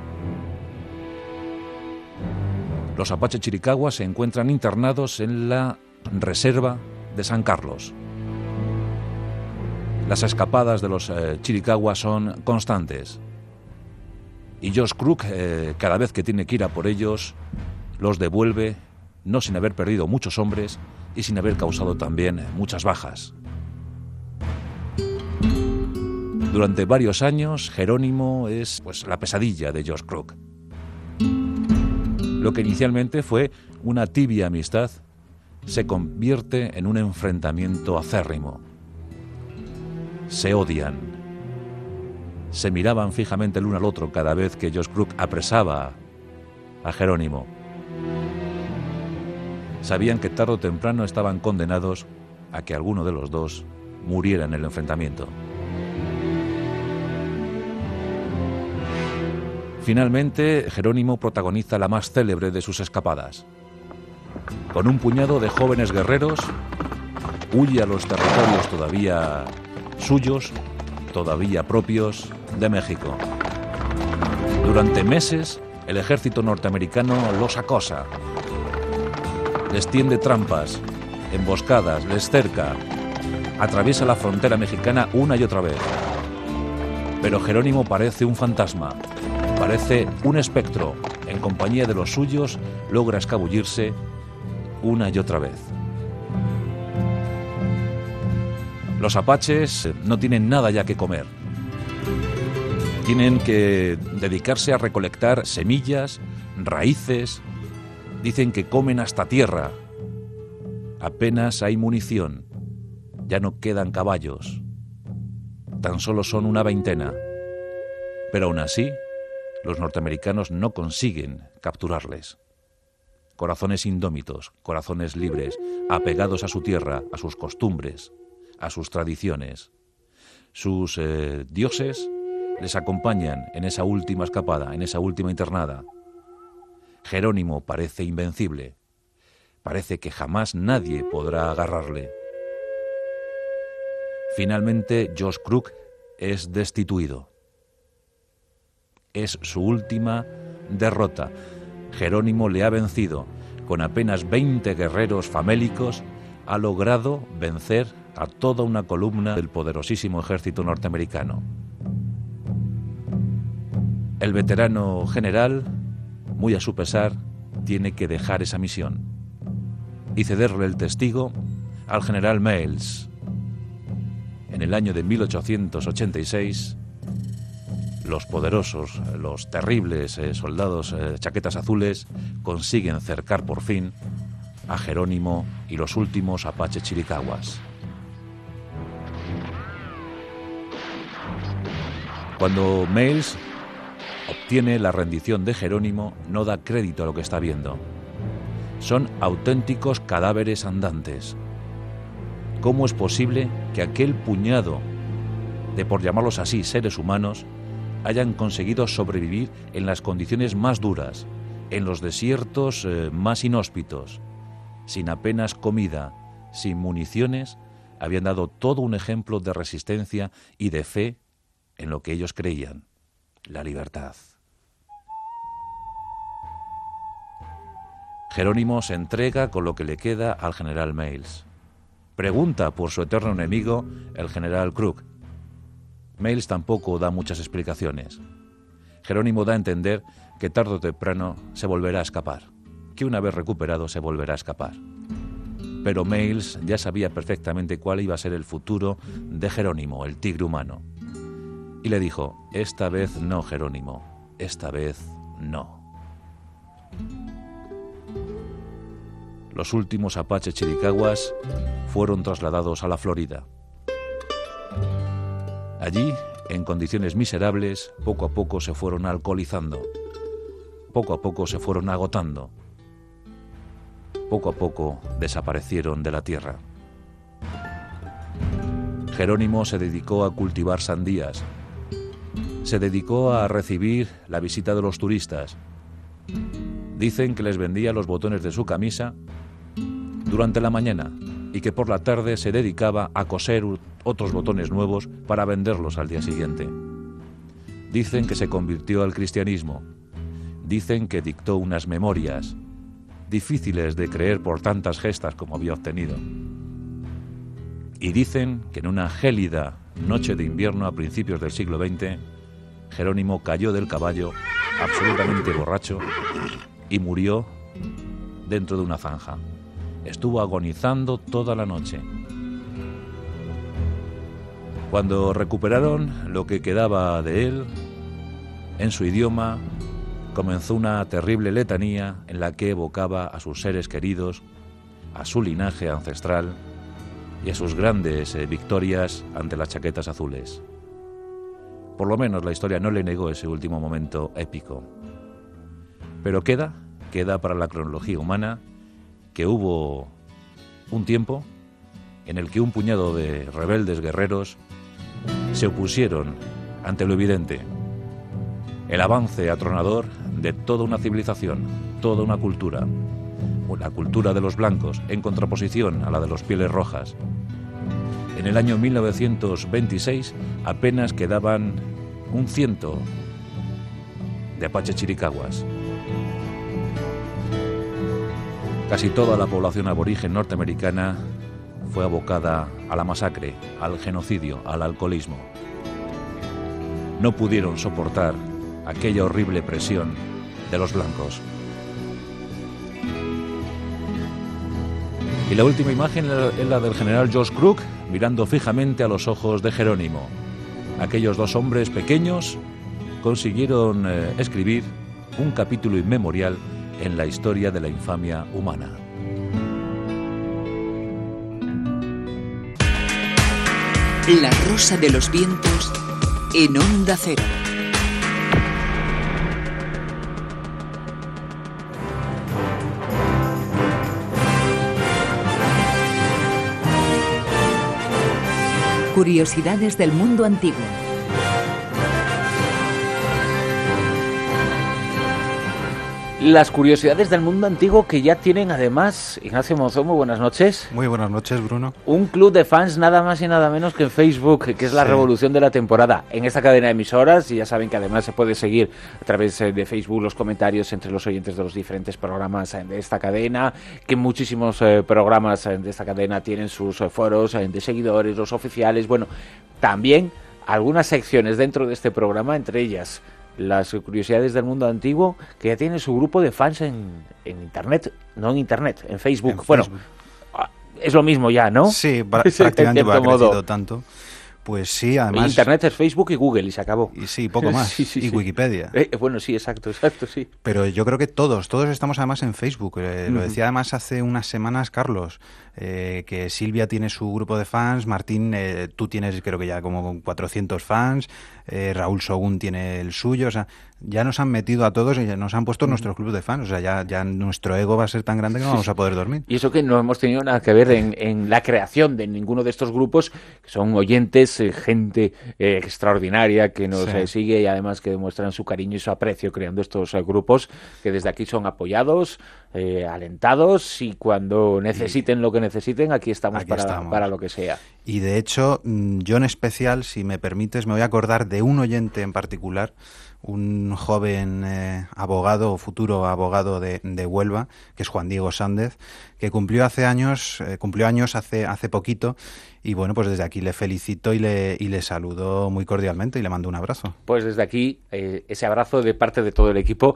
Los apache Chiricahua se encuentran internados en la reserva de San Carlos. Las escapadas de los eh, Chiricahua son constantes. Y George Crook, eh, cada vez que tiene que ir a por ellos, los devuelve, no sin haber perdido muchos hombres y sin haber causado también muchas bajas. Durante varios años, Jerónimo es pues, la pesadilla de George Crook. Lo que inicialmente fue una tibia amistad se convierte en un enfrentamiento acérrimo. Se odian. Se miraban fijamente el uno al otro cada vez que George Crook apresaba a Jerónimo. Sabían que tarde o temprano estaban condenados a que alguno de los dos muriera en el enfrentamiento. Finalmente, Jerónimo protagoniza la más célebre de sus escapadas. Con un puñado de jóvenes guerreros, huye a los territorios todavía suyos, todavía propios, de México. Durante meses, el ejército norteamericano los acosa, les tiende trampas, emboscadas, les cerca, atraviesa la frontera mexicana una y otra vez. Pero Jerónimo parece un fantasma, parece un espectro. En compañía de los suyos, logra escabullirse una y otra vez. Los apaches no tienen nada ya que comer. Tienen que dedicarse a recolectar semillas, raíces. Dicen que comen hasta tierra. Apenas hay munición. Ya no quedan caballos. Tan solo son una veintena. Pero aún así, los norteamericanos no consiguen capturarles. Corazones indómitos, corazones libres, apegados a su tierra, a sus costumbres, a sus tradiciones. Sus eh, dioses les acompañan en esa última escapada, en esa última internada. Jerónimo parece invencible. Parece que jamás nadie podrá agarrarle. Finalmente, Josh Crook es destituido. Es su última derrota. Jerónimo le ha vencido. Con apenas veinte guerreros famélicos, ha logrado vencer a toda una columna del poderosísimo ejército norteamericano. El veterano general, muy a su pesar, tiene que dejar esa misión y cederle el testigo al general Miles. En el año de mil ochocientos ochenta y seis, los poderosos, los terribles eh, soldados eh, chaquetas azules consiguen cercar por fin a Jerónimo y los últimos apaches chiricahuas. Cuando Miles obtiene la rendición de Jerónimo, no da crédito a lo que está viendo. Son auténticos cadáveres andantes. ¿Cómo es posible que aquel puñado de, por llamarlos así, seres humanos, hayan conseguido sobrevivir en las condiciones más duras, en los desiertos eh, más inhóspitos, sin apenas comida, sin municiones? Habían dado todo un ejemplo de resistencia y de fe en lo que ellos creían, la libertad. Jerónimo se entrega con lo que le queda al general Miles. Pregunta por su eterno enemigo, el general Crook. Miles tampoco da muchas explicaciones. Jerónimo da a entender que tarde o temprano se volverá a escapar, que una vez recuperado se volverá a escapar. Pero Miles ya sabía perfectamente cuál iba a ser el futuro de Jerónimo, el tigre humano. Y le dijo: esta vez no, Jerónimo, esta vez no. Los últimos apaches chiricahuas fueron trasladados a la Florida. Allí, en condiciones miserables, poco a poco se fueron alcoholizando, poco a poco se fueron agotando, poco a poco desaparecieron de la tierra. Jerónimo se dedicó a cultivar sandías, se dedicó a recibir la visita de los turistas. Dicen que les vendía los botones de su camisa durante la mañana y que por la tarde se dedicaba a coser otros botones nuevos para venderlos al día siguiente. Dicen que se convirtió al cristianismo. Dicen que dictó unas memorias difíciles de creer por tantas gestas como había obtenido. Y dicen que en una gélida noche de invierno a principios del siglo veinte, Jerónimo cayó del caballo, absolutamente borracho, y murió dentro de una zanja. Estuvo agonizando toda la noche. Cuando recuperaron lo que quedaba de él, en su idioma comenzó una terrible letanía en la que evocaba a sus seres queridos, a su linaje ancestral y a sus grandes eh, victorias ante las chaquetas azules. Por lo menos la historia no le negó ese último momento épico. Pero queda, queda para la cronología humana que hubo un tiempo en el que un puñado de rebeldes guerreros se opusieron ante lo evidente, el avance atronador de toda una civilización, toda una cultura, la cultura de los blancos en contraposición a la de los pieles rojas. En el año mil novecientos veintiséis apenas quedaban un ciento de apaches chiricahuas. Casi toda la población aborigen norteamericana fue abocada a la masacre, al genocidio, al alcoholismo. No pudieron soportar aquella horrible presión de los blancos. Y la última imagen es la del general George Crook mirando fijamente a los ojos de Jerónimo. Aquellos dos hombres pequeños consiguieron eh, escribir un capítulo inmemorial en la historia de la infamia humana. La Rosa de los Vientos en Onda Cero. Curiosidades del mundo antiguo. Las curiosidades del mundo antiguo que ya tienen además, Ignacio Monzón, muy buenas noches. Muy buenas noches, Bruno. Un club de fans nada más y nada menos que en Facebook, que es la sí. revolución de la temporada. En esta cadena de emisoras, y ya saben que además se puede seguir a través de Facebook los comentarios entre los oyentes de los diferentes programas de esta cadena, que muchísimos eh, programas de esta cadena tienen sus eh, foros eh, de seguidores, los oficiales. Bueno, también algunas secciones dentro de este programa, entre ellas las curiosidades del mundo antiguo, que ya tiene su grupo de fans en, en internet, no en internet, en Facebook. En bueno, Facebook. Es lo mismo ya, ¿no? Sí, prácticamente ha crecido tanto. Pues sí, además... Internet es Facebook y Google y se acabó. Y sí, poco más. sí, sí, y sí. Wikipedia. Eh, bueno, sí, exacto, exacto, sí. Pero yo creo que todos, todos estamos además en Facebook. Eh, uh-huh. Lo decía además hace unas semanas Carlos, eh, que Silvia tiene su grupo de fans, Martín, eh, tú tienes creo que ya como cuatrocientos fans, eh, Raúl Sogún tiene el suyo, o sea, ya nos han metido a todos y ya nos han puesto uh-huh. nuestro club de fans, o sea, ya, ya nuestro ego va a ser tan grande que no vamos a poder dormir. Y eso que no hemos tenido nada que ver en, en la creación de ninguno de estos grupos, que son oyentes, eh, gente eh, extraordinaria que nos sí. eh, sigue y además que demuestran su cariño y su aprecio creando estos eh, grupos que desde aquí son apoyados, eh, alentados, y cuando necesiten y... lo que necesiten, aquí estamos, aquí para, estamos para lo que sea. Y de hecho, yo en especial, si me permites, me voy a acordar de un oyente en particular, un joven eh, abogado o futuro abogado de, de Huelva, que es Juan Diego Sández, que cumplió hace años, eh, cumplió años hace hace poquito, y bueno, pues desde aquí le felicito y le y le saludo muy cordialmente y le mando un abrazo. Pues desde aquí eh, ese abrazo de parte de todo el equipo.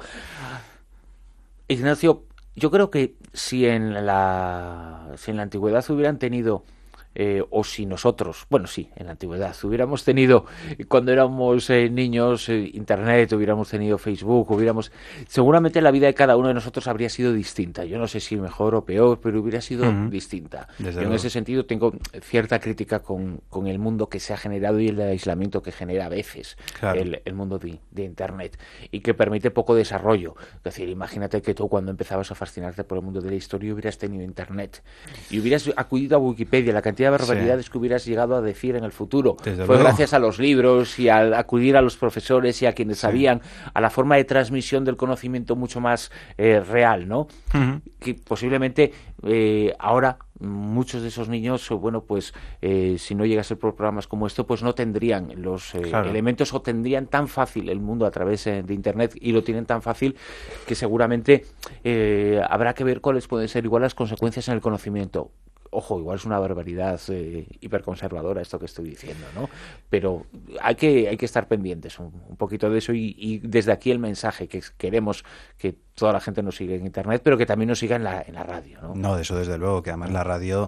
Ignacio, yo creo que si en la si en la antigüedad hubieran tenido Eh, o si nosotros, bueno sí, en la antigüedad hubiéramos tenido, cuando éramos eh, niños, eh, internet, hubiéramos tenido Facebook, hubiéramos, seguramente la vida de cada uno de nosotros habría sido distinta. Yo no sé si mejor o peor, pero hubiera sido uh-huh. distinta. Yo en ese sentido tengo cierta crítica con, con el mundo que se ha generado y el aislamiento que genera a veces claro. el, el mundo de, de internet, y que permite poco desarrollo. Es decir, imagínate que tú cuando empezabas a fascinarte por el mundo de la historia hubieras tenido internet y hubieras acudido a Wikipedia, la cantidad de barbaridades sí. que hubieras llegado a decir en el futuro. Desde Fue luego. gracias a los libros y al acudir a los profesores y a quienes sí. sabían, a la forma de transmisión del conocimiento mucho más eh, real, ¿no? Uh-huh. Que posiblemente eh, ahora muchos de esos niños, bueno, pues eh, si no llega a ser por programas como esto, pues no tendrían los eh, claro. elementos, o tendrían tan fácil el mundo a través eh, de internet, y lo tienen tan fácil que seguramente eh, habrá que ver cuáles pueden ser igual las consecuencias en el conocimiento. Ojo, igual es una barbaridad eh, hiperconservadora esto que estoy diciendo, ¿no? Pero hay que hay que estar pendientes un, un poquito de eso, y, y desde aquí el mensaje que queremos que toda la gente nos siga en internet, pero que también nos siga en la, en la radio, ¿no? No, eso desde luego, que además la radio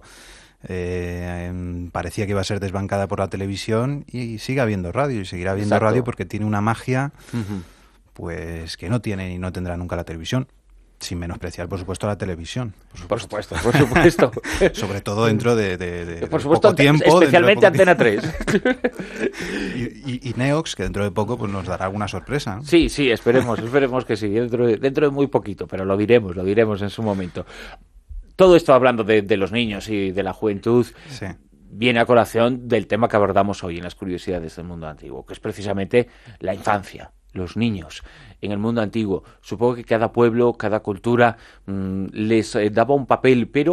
eh, parecía que iba a ser desbancada por la televisión, y sigue habiendo radio y seguirá habiendo Exacto. radio porque tiene una magia uh-huh. pues que no tiene y no tendrá nunca la televisión. Sin menospreciar, por supuesto, la televisión. Por supuesto, por supuesto. Por supuesto. Sobre todo dentro de, de, de, por supuesto, de poco tiempo. Especialmente de poco Antena tiempo. tres. y, y, y Neox, que dentro de poco pues nos dará alguna sorpresa, ¿no? Sí, sí, esperemos, esperemos que sí. Dentro de, dentro de muy poquito, pero lo diremos, lo diremos en su momento. Todo esto hablando de, de los niños y de la juventud... Sí. Viene a colación del tema que abordamos hoy en las curiosidades del mundo antiguo, que es precisamente la infancia, los niños. En el mundo antiguo, supongo que cada pueblo, cada cultura mmm, les eh, daba un papel, pero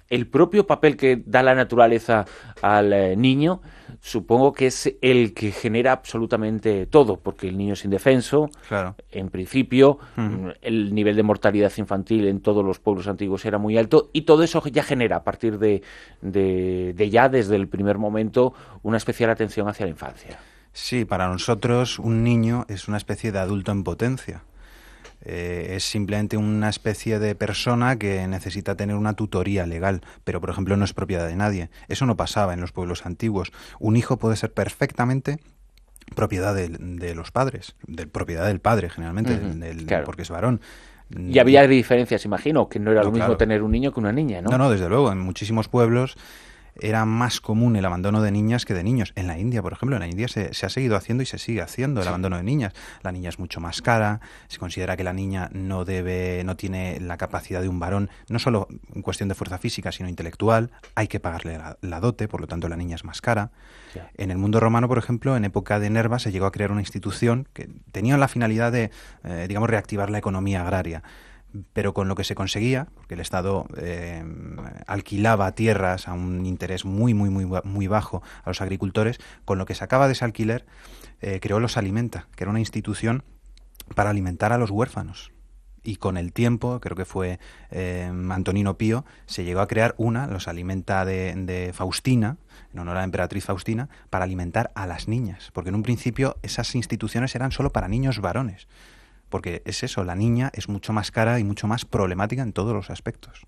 el propio papel que da la naturaleza al eh, niño, supongo que es el que genera absolutamente todo, porque el niño es indefenso, claro. En principio, Uh-huh. el nivel de mortalidad infantil en todos los pueblos antiguos era muy alto, y todo eso ya genera, a partir de, de, de ya, desde el primer momento, una especial atención hacia la infancia. Sí, para nosotros un niño es una especie de adulto en potencia. Eh, es simplemente una especie de persona que necesita tener una tutoría legal, pero por ejemplo no es propiedad de nadie. Eso no pasaba en los pueblos antiguos. Un hijo puede ser perfectamente propiedad de, de los padres, de propiedad del padre generalmente, Uh-huh, del, del, claro. porque es varón. Y había diferencias, imagino, que no era No, lo mismo claro. tener un niño que una niña, ¿no? No, no, desde luego. En muchísimos pueblos era más común el abandono de niñas que de niños. En la India, por ejemplo, en la India se, se ha seguido haciendo y se sigue haciendo el Sí. abandono de niñas. La niña es mucho más cara, se considera que la niña no debe, no tiene la capacidad de un varón, no solo en cuestión de fuerza física, sino intelectual. Hay que pagarle la, la dote, por lo tanto la niña es más cara. Sí. En el mundo romano, por ejemplo, en época de Nerva se llegó a crear una institución que tenía la finalidad de, eh, digamos, reactivar la economía agraria. Pero con lo que se conseguía, porque el Estado eh, alquilaba tierras a un interés muy, muy, muy, muy bajo a los agricultores, con lo que sacaba de ese alquiler, eh, creó Los Alimenta, que era una institución para alimentar a los huérfanos. Y con el tiempo, creo que fue eh, Antonino Pío, se llegó a crear una, Los Alimenta de, de Faustina, en honor a la emperatriz Faustina, para alimentar a las niñas. Porque en un principio esas instituciones eran solo para niños varones. Porque es eso, la niña es mucho más cara y mucho más problemática en todos los aspectos.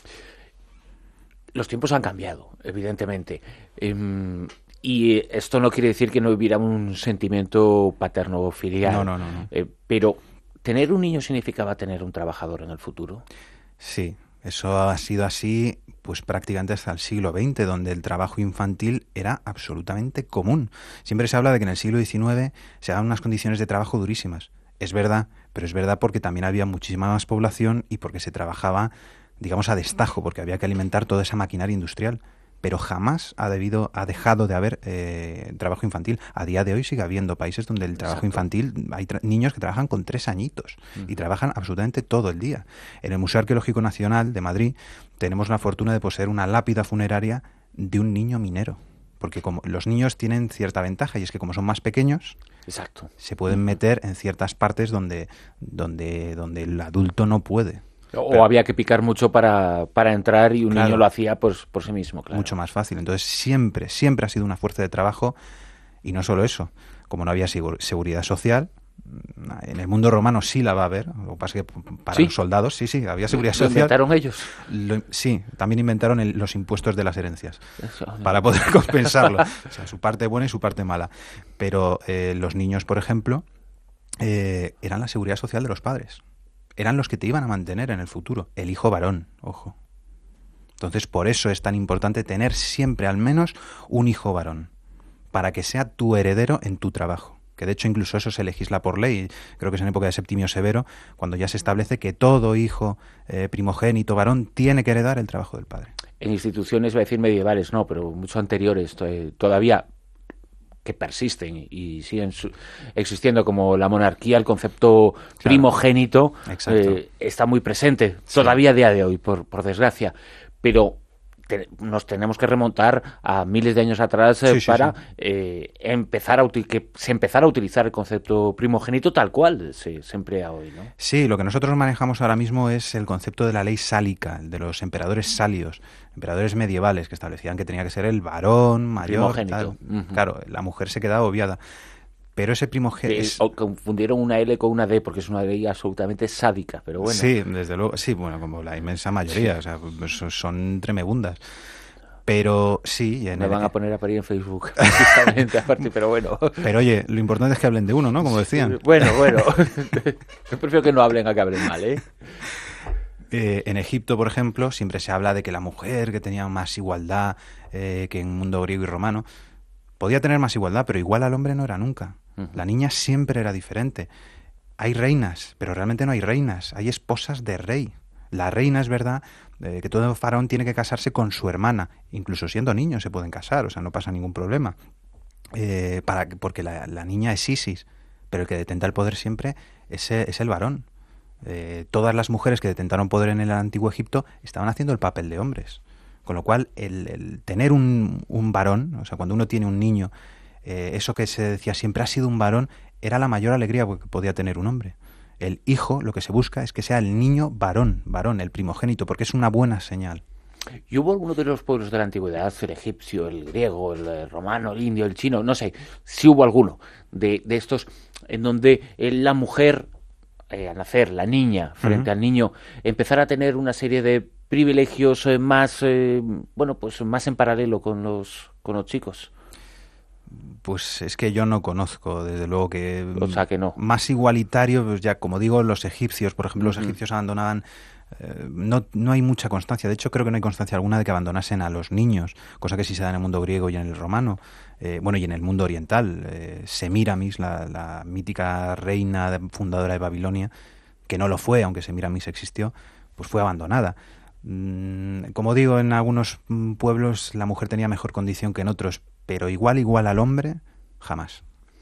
Los tiempos han cambiado, evidentemente. Eh, y esto no quiere decir que no hubiera un sentimiento paterno-filial. No, no, no. no. Eh, pero, ¿tener un niño significaba tener un trabajador en el futuro? Sí, eso ha sido así pues prácticamente hasta el siglo veinte, donde el trabajo infantil era absolutamente común. Siempre se habla de que en el siglo diecinueve se daban unas condiciones de trabajo durísimas. Es verdad, pero es verdad porque también había muchísima más población y porque se trabajaba, digamos, a destajo, porque había que alimentar toda esa maquinaria industrial. Pero jamás ha debido, ha dejado de haber eh, trabajo infantil. A día de hoy sigue habiendo países donde el trabajo Exacto. infantil, hay tra- niños que trabajan con tres añitos Uh-huh. y trabajan absolutamente todo el día. En el Museo Arqueológico Nacional de Madrid tenemos la fortuna de poseer una lápida funeraria de un niño minero. Porque como los niños tienen cierta ventaja, y es que como son más pequeños, Exacto. se pueden meter en ciertas partes donde, donde, donde el adulto no puede. O Pero- había que picar mucho para, para entrar y un Claro. niño lo hacía pues, por sí mismo, claro. Mucho más fácil. Entonces siempre, siempre ha sido una fuerza de trabajo, y no solo eso, como no había sigur- seguridad social, en el mundo romano sí la va a haber, lo que pasa es que para ¿Sí? los soldados, sí, sí, había seguridad ¿Lo social. inventaron ellos? Lo- sí, también inventaron el- los impuestos de las herencias Eso, para poder compensarlo. O sea, su parte buena y su parte mala. Pero eh, los niños, por ejemplo, eh, eran la seguridad social de los padres. Eran los que te iban a mantener en el futuro. El hijo varón, ojo. Entonces, por eso es tan importante tener siempre al menos un hijo varón, para que sea tu heredero en tu trabajo. Que de hecho incluso eso se legisla por ley, creo que es en época de Septimio Severo, cuando ya se establece que todo hijo eh, primogénito varón tiene que heredar el trabajo del padre. En instituciones, voy a decir medievales, no, pero mucho anteriores, to- todavía que persisten y siguen su- existiendo, como la monarquía, el concepto primogénito Exacto. eh, está muy presente, Sí. todavía a día de hoy, por, por desgracia. Pero te- nos tenemos que remontar a miles de años atrás eh, Sí, sí, para sí. eh, empezar a uti- que se empezara a utilizar el concepto primogénito tal cual se, se emplea hoy, ¿no? Sí, lo que nosotros manejamos ahora mismo es el concepto de la ley sálica, el de los emperadores sálidos, emperadores medievales que establecían que tenía que ser el varón mayor. Primogénito. Tal. Ujú. Claro, la mujer se quedaba obviada. Pero ese Eh, primogénito... o confundieron una L con una D porque es una ley absolutamente sádica, pero bueno. Sí, desde luego, sí, bueno, como la inmensa mayoría, o sea, son, son tremebundas. Pero sí, y en Me el- van a poner a parir en Facebook, precisamente, aparte, pero bueno. pero oye, lo importante es que hablen de uno, ¿no? Como decían. Bueno, bueno. Yo prefiero que no hablen a que hablen mal, ¿eh? Eh, en Egipto, por ejemplo, siempre se habla de que la mujer, que tenía más igualdad eh, que en el mundo griego y romano, podía tener más igualdad, pero igual al hombre no era nunca. Ujú. La niña siempre era diferente. Hay reinas, pero realmente no hay reinas, hay esposas de rey. La reina, es verdad, eh, que todo faraón tiene que casarse con su hermana, incluso siendo niños se pueden casar, o sea, no pasa ningún problema. Eh, para, porque la, la niña es Isis, pero el que detenta el poder siempre es, e- es el varón. Eh, todas las mujeres que detentaron poder en el antiguo Egipto estaban haciendo el papel de hombres. Con lo cual, el, el tener un, un varón, o sea, cuando uno tiene un niño, eh, eso que se decía siempre ha sido un varón, era la mayor alegría que podía tener un hombre. El hijo, lo que se busca es que sea el niño varón, varón, el primogénito, porque es una buena señal. ¿Y hubo alguno de los pueblos de la antigüedad, el egipcio, el griego, el romano, el indio, el chino, no sé, si hubo alguno de, de estos en donde la mujer, eh, al nacer, la niña, frente uh-huh. al niño, empezara a tener una serie de privilegios eh, más, eh, bueno, pues más en paralelo con los, con los chicos? Pues es que yo no conozco, desde luego que... O sea, que no. Más igualitario, pues ya, como digo, los egipcios, por ejemplo, los egipcios abandonaban... Eh, no, no hay mucha constancia, de hecho creo que no hay constancia alguna de que abandonasen a los niños, cosa que sí se da en el mundo griego y en el romano, eh, bueno, y en el mundo oriental. Eh, Semíramis, la, la mítica reina fundadora de Babilonia, que no lo fue, aunque Semíramis existió, pues fue abandonada. Mm, como digo, en algunos pueblos la mujer tenía mejor condición que en otros, pero igual, igual al hombre, jamás.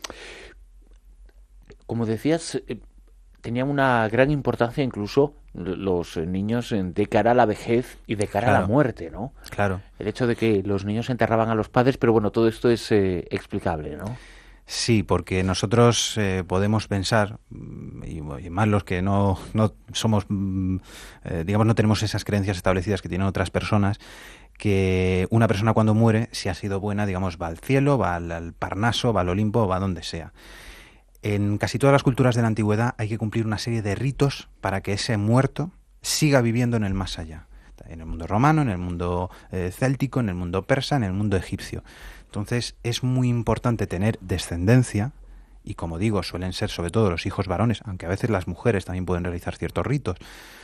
Como decías, eh, tenía una gran importancia incluso los niños de cara a la vejez y de cara claro. a la muerte, ¿no? Más El hecho de que los niños enterraban a los padres, pero bueno, todo esto es eh, explicable, ¿no? Sí, porque nosotros eh, podemos pensar, y, y más los que no, no somos, eh, digamos, no tenemos esas creencias establecidas que tienen otras personas, que una persona cuando muere, si ha sido buena, digamos, va al cielo, va al, al Parnaso, va al Olimpo, va a donde sea. En casi todas las culturas de la antigüedad hay que cumplir una serie de ritos para que ese muerto siga viviendo en el más allá. En el mundo romano, en el mundo eh, céltico, en el mundo persa, en el mundo egipcio. Entonces es muy importante tener descendencia, y como digo, suelen ser sobre todo los hijos varones, aunque a veces las mujeres también pueden realizar ciertos ritos,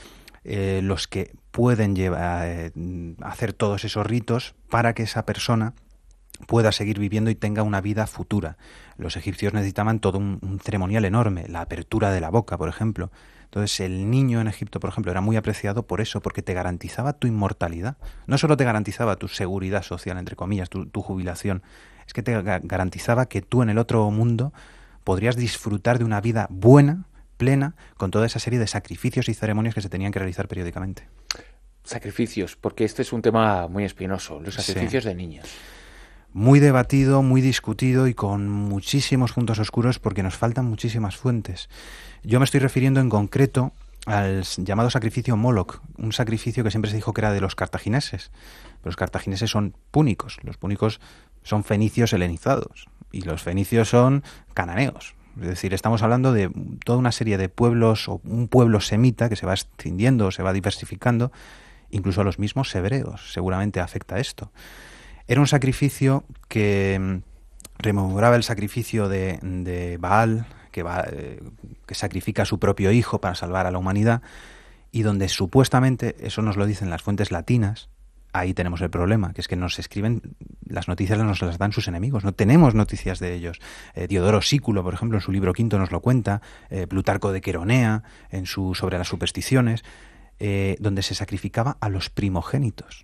eh, los que pueden llevar, eh, hacer todos esos ritos para que esa persona pueda seguir viviendo y tenga una vida futura. Los egipcios necesitaban todo un, un ceremonial enorme, la apertura de la boca, por ejemplo. Entonces el niño en Egipto, por ejemplo, era muy apreciado por eso, porque te garantizaba tu inmortalidad. No solo te garantizaba tu seguridad social, entre comillas, tu, tu jubilación, es que te garantizaba que tú en el otro mundo podrías disfrutar de una vida buena, plena, con toda esa serie de sacrificios y ceremonias que se tenían que realizar periódicamente. Sacrificios, porque este es un tema muy espinoso, los sacrificios sí. de niños. Muy debatido, muy discutido y con muchísimos puntos oscuros porque nos faltan muchísimas fuentes. Yo me estoy refiriendo en concreto al llamado sacrificio Moloch, un sacrificio que siempre se dijo que era de los cartagineses. Pero los cartagineses son púnicos, los púnicos son fenicios helenizados y los fenicios son cananeos. Es decir, estamos hablando de toda una serie de pueblos, o un pueblo semita que se va extendiendo, se va diversificando, incluso a los mismos hebreos seguramente afecta esto. Era un sacrificio que rememoraba el sacrificio de, de Baal, que, va, eh, que sacrifica a su propio hijo para salvar a la humanidad, y donde supuestamente, eso nos lo dicen las fuentes latinas, ahí tenemos el problema, que es que nos escriben, las noticias nos las dan sus enemigos, no tenemos noticias de ellos. Eh, Diodoro Sículo, por ejemplo, en su libro quinto nos lo cuenta, eh, Plutarco de Queronea, en su sobre las supersticiones, eh, donde se sacrificaba a los primogénitos.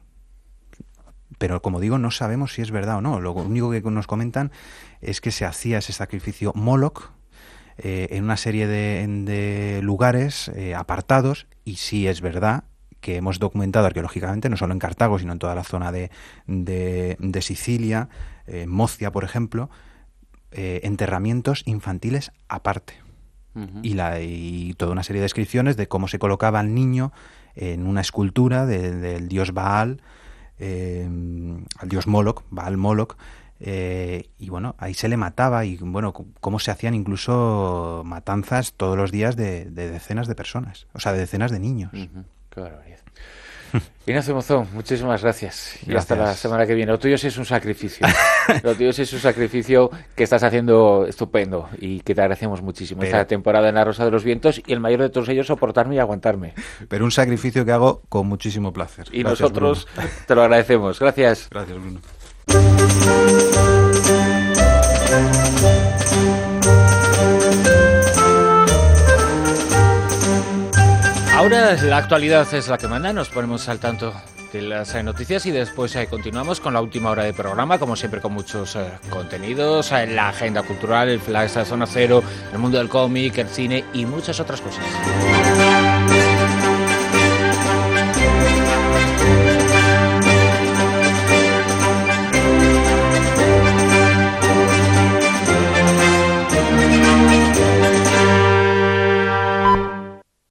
Pero, como digo, no sabemos si es verdad o no. Lo único que nos comentan es que se hacía ese sacrificio Moloch eh, en una serie de, de lugares eh, apartados, y sí es verdad que hemos documentado arqueológicamente, no solo en Cartago, sino en toda la zona de, de, de Sicilia, eh, Mocia, por ejemplo, eh, enterramientos infantiles aparte. Uh-huh. y, la, y toda una serie de descripciones de cómo se colocaba al niño en una escultura de, del dios Baal, Eh, al dios Moloch, Baal Moloch, eh, y bueno, ahí se le mataba, y bueno, cómo se hacían incluso matanzas todos los días de, de decenas de personas, o sea, de decenas de niños. Uh-huh. Qué barbaridad. Ignacio Monzón, muchísimas gracias. gracias. Y hasta la semana que viene. Lo tuyo sí es un sacrificio. Lo tuyo sí es un sacrificio que estás haciendo estupendo y que te agradecemos muchísimo. Pero, esta temporada en La Rosa de los Vientos, y el mayor de todos ellos, soportarme y aguantarme. Pero un sacrificio que hago con muchísimo placer. Y gracias, nosotros Bruno. Te lo agradecemos. Gracias. Gracias, Bruno. Ahora la actualidad es la que manda, nos ponemos al tanto de las eh, noticias y después eh, continuamos con la última hora de programa, como siempre con muchos eh, contenidos, eh, la agenda cultural, el flash, la zona cero, el mundo del cómic, el cine y muchas otras cosas.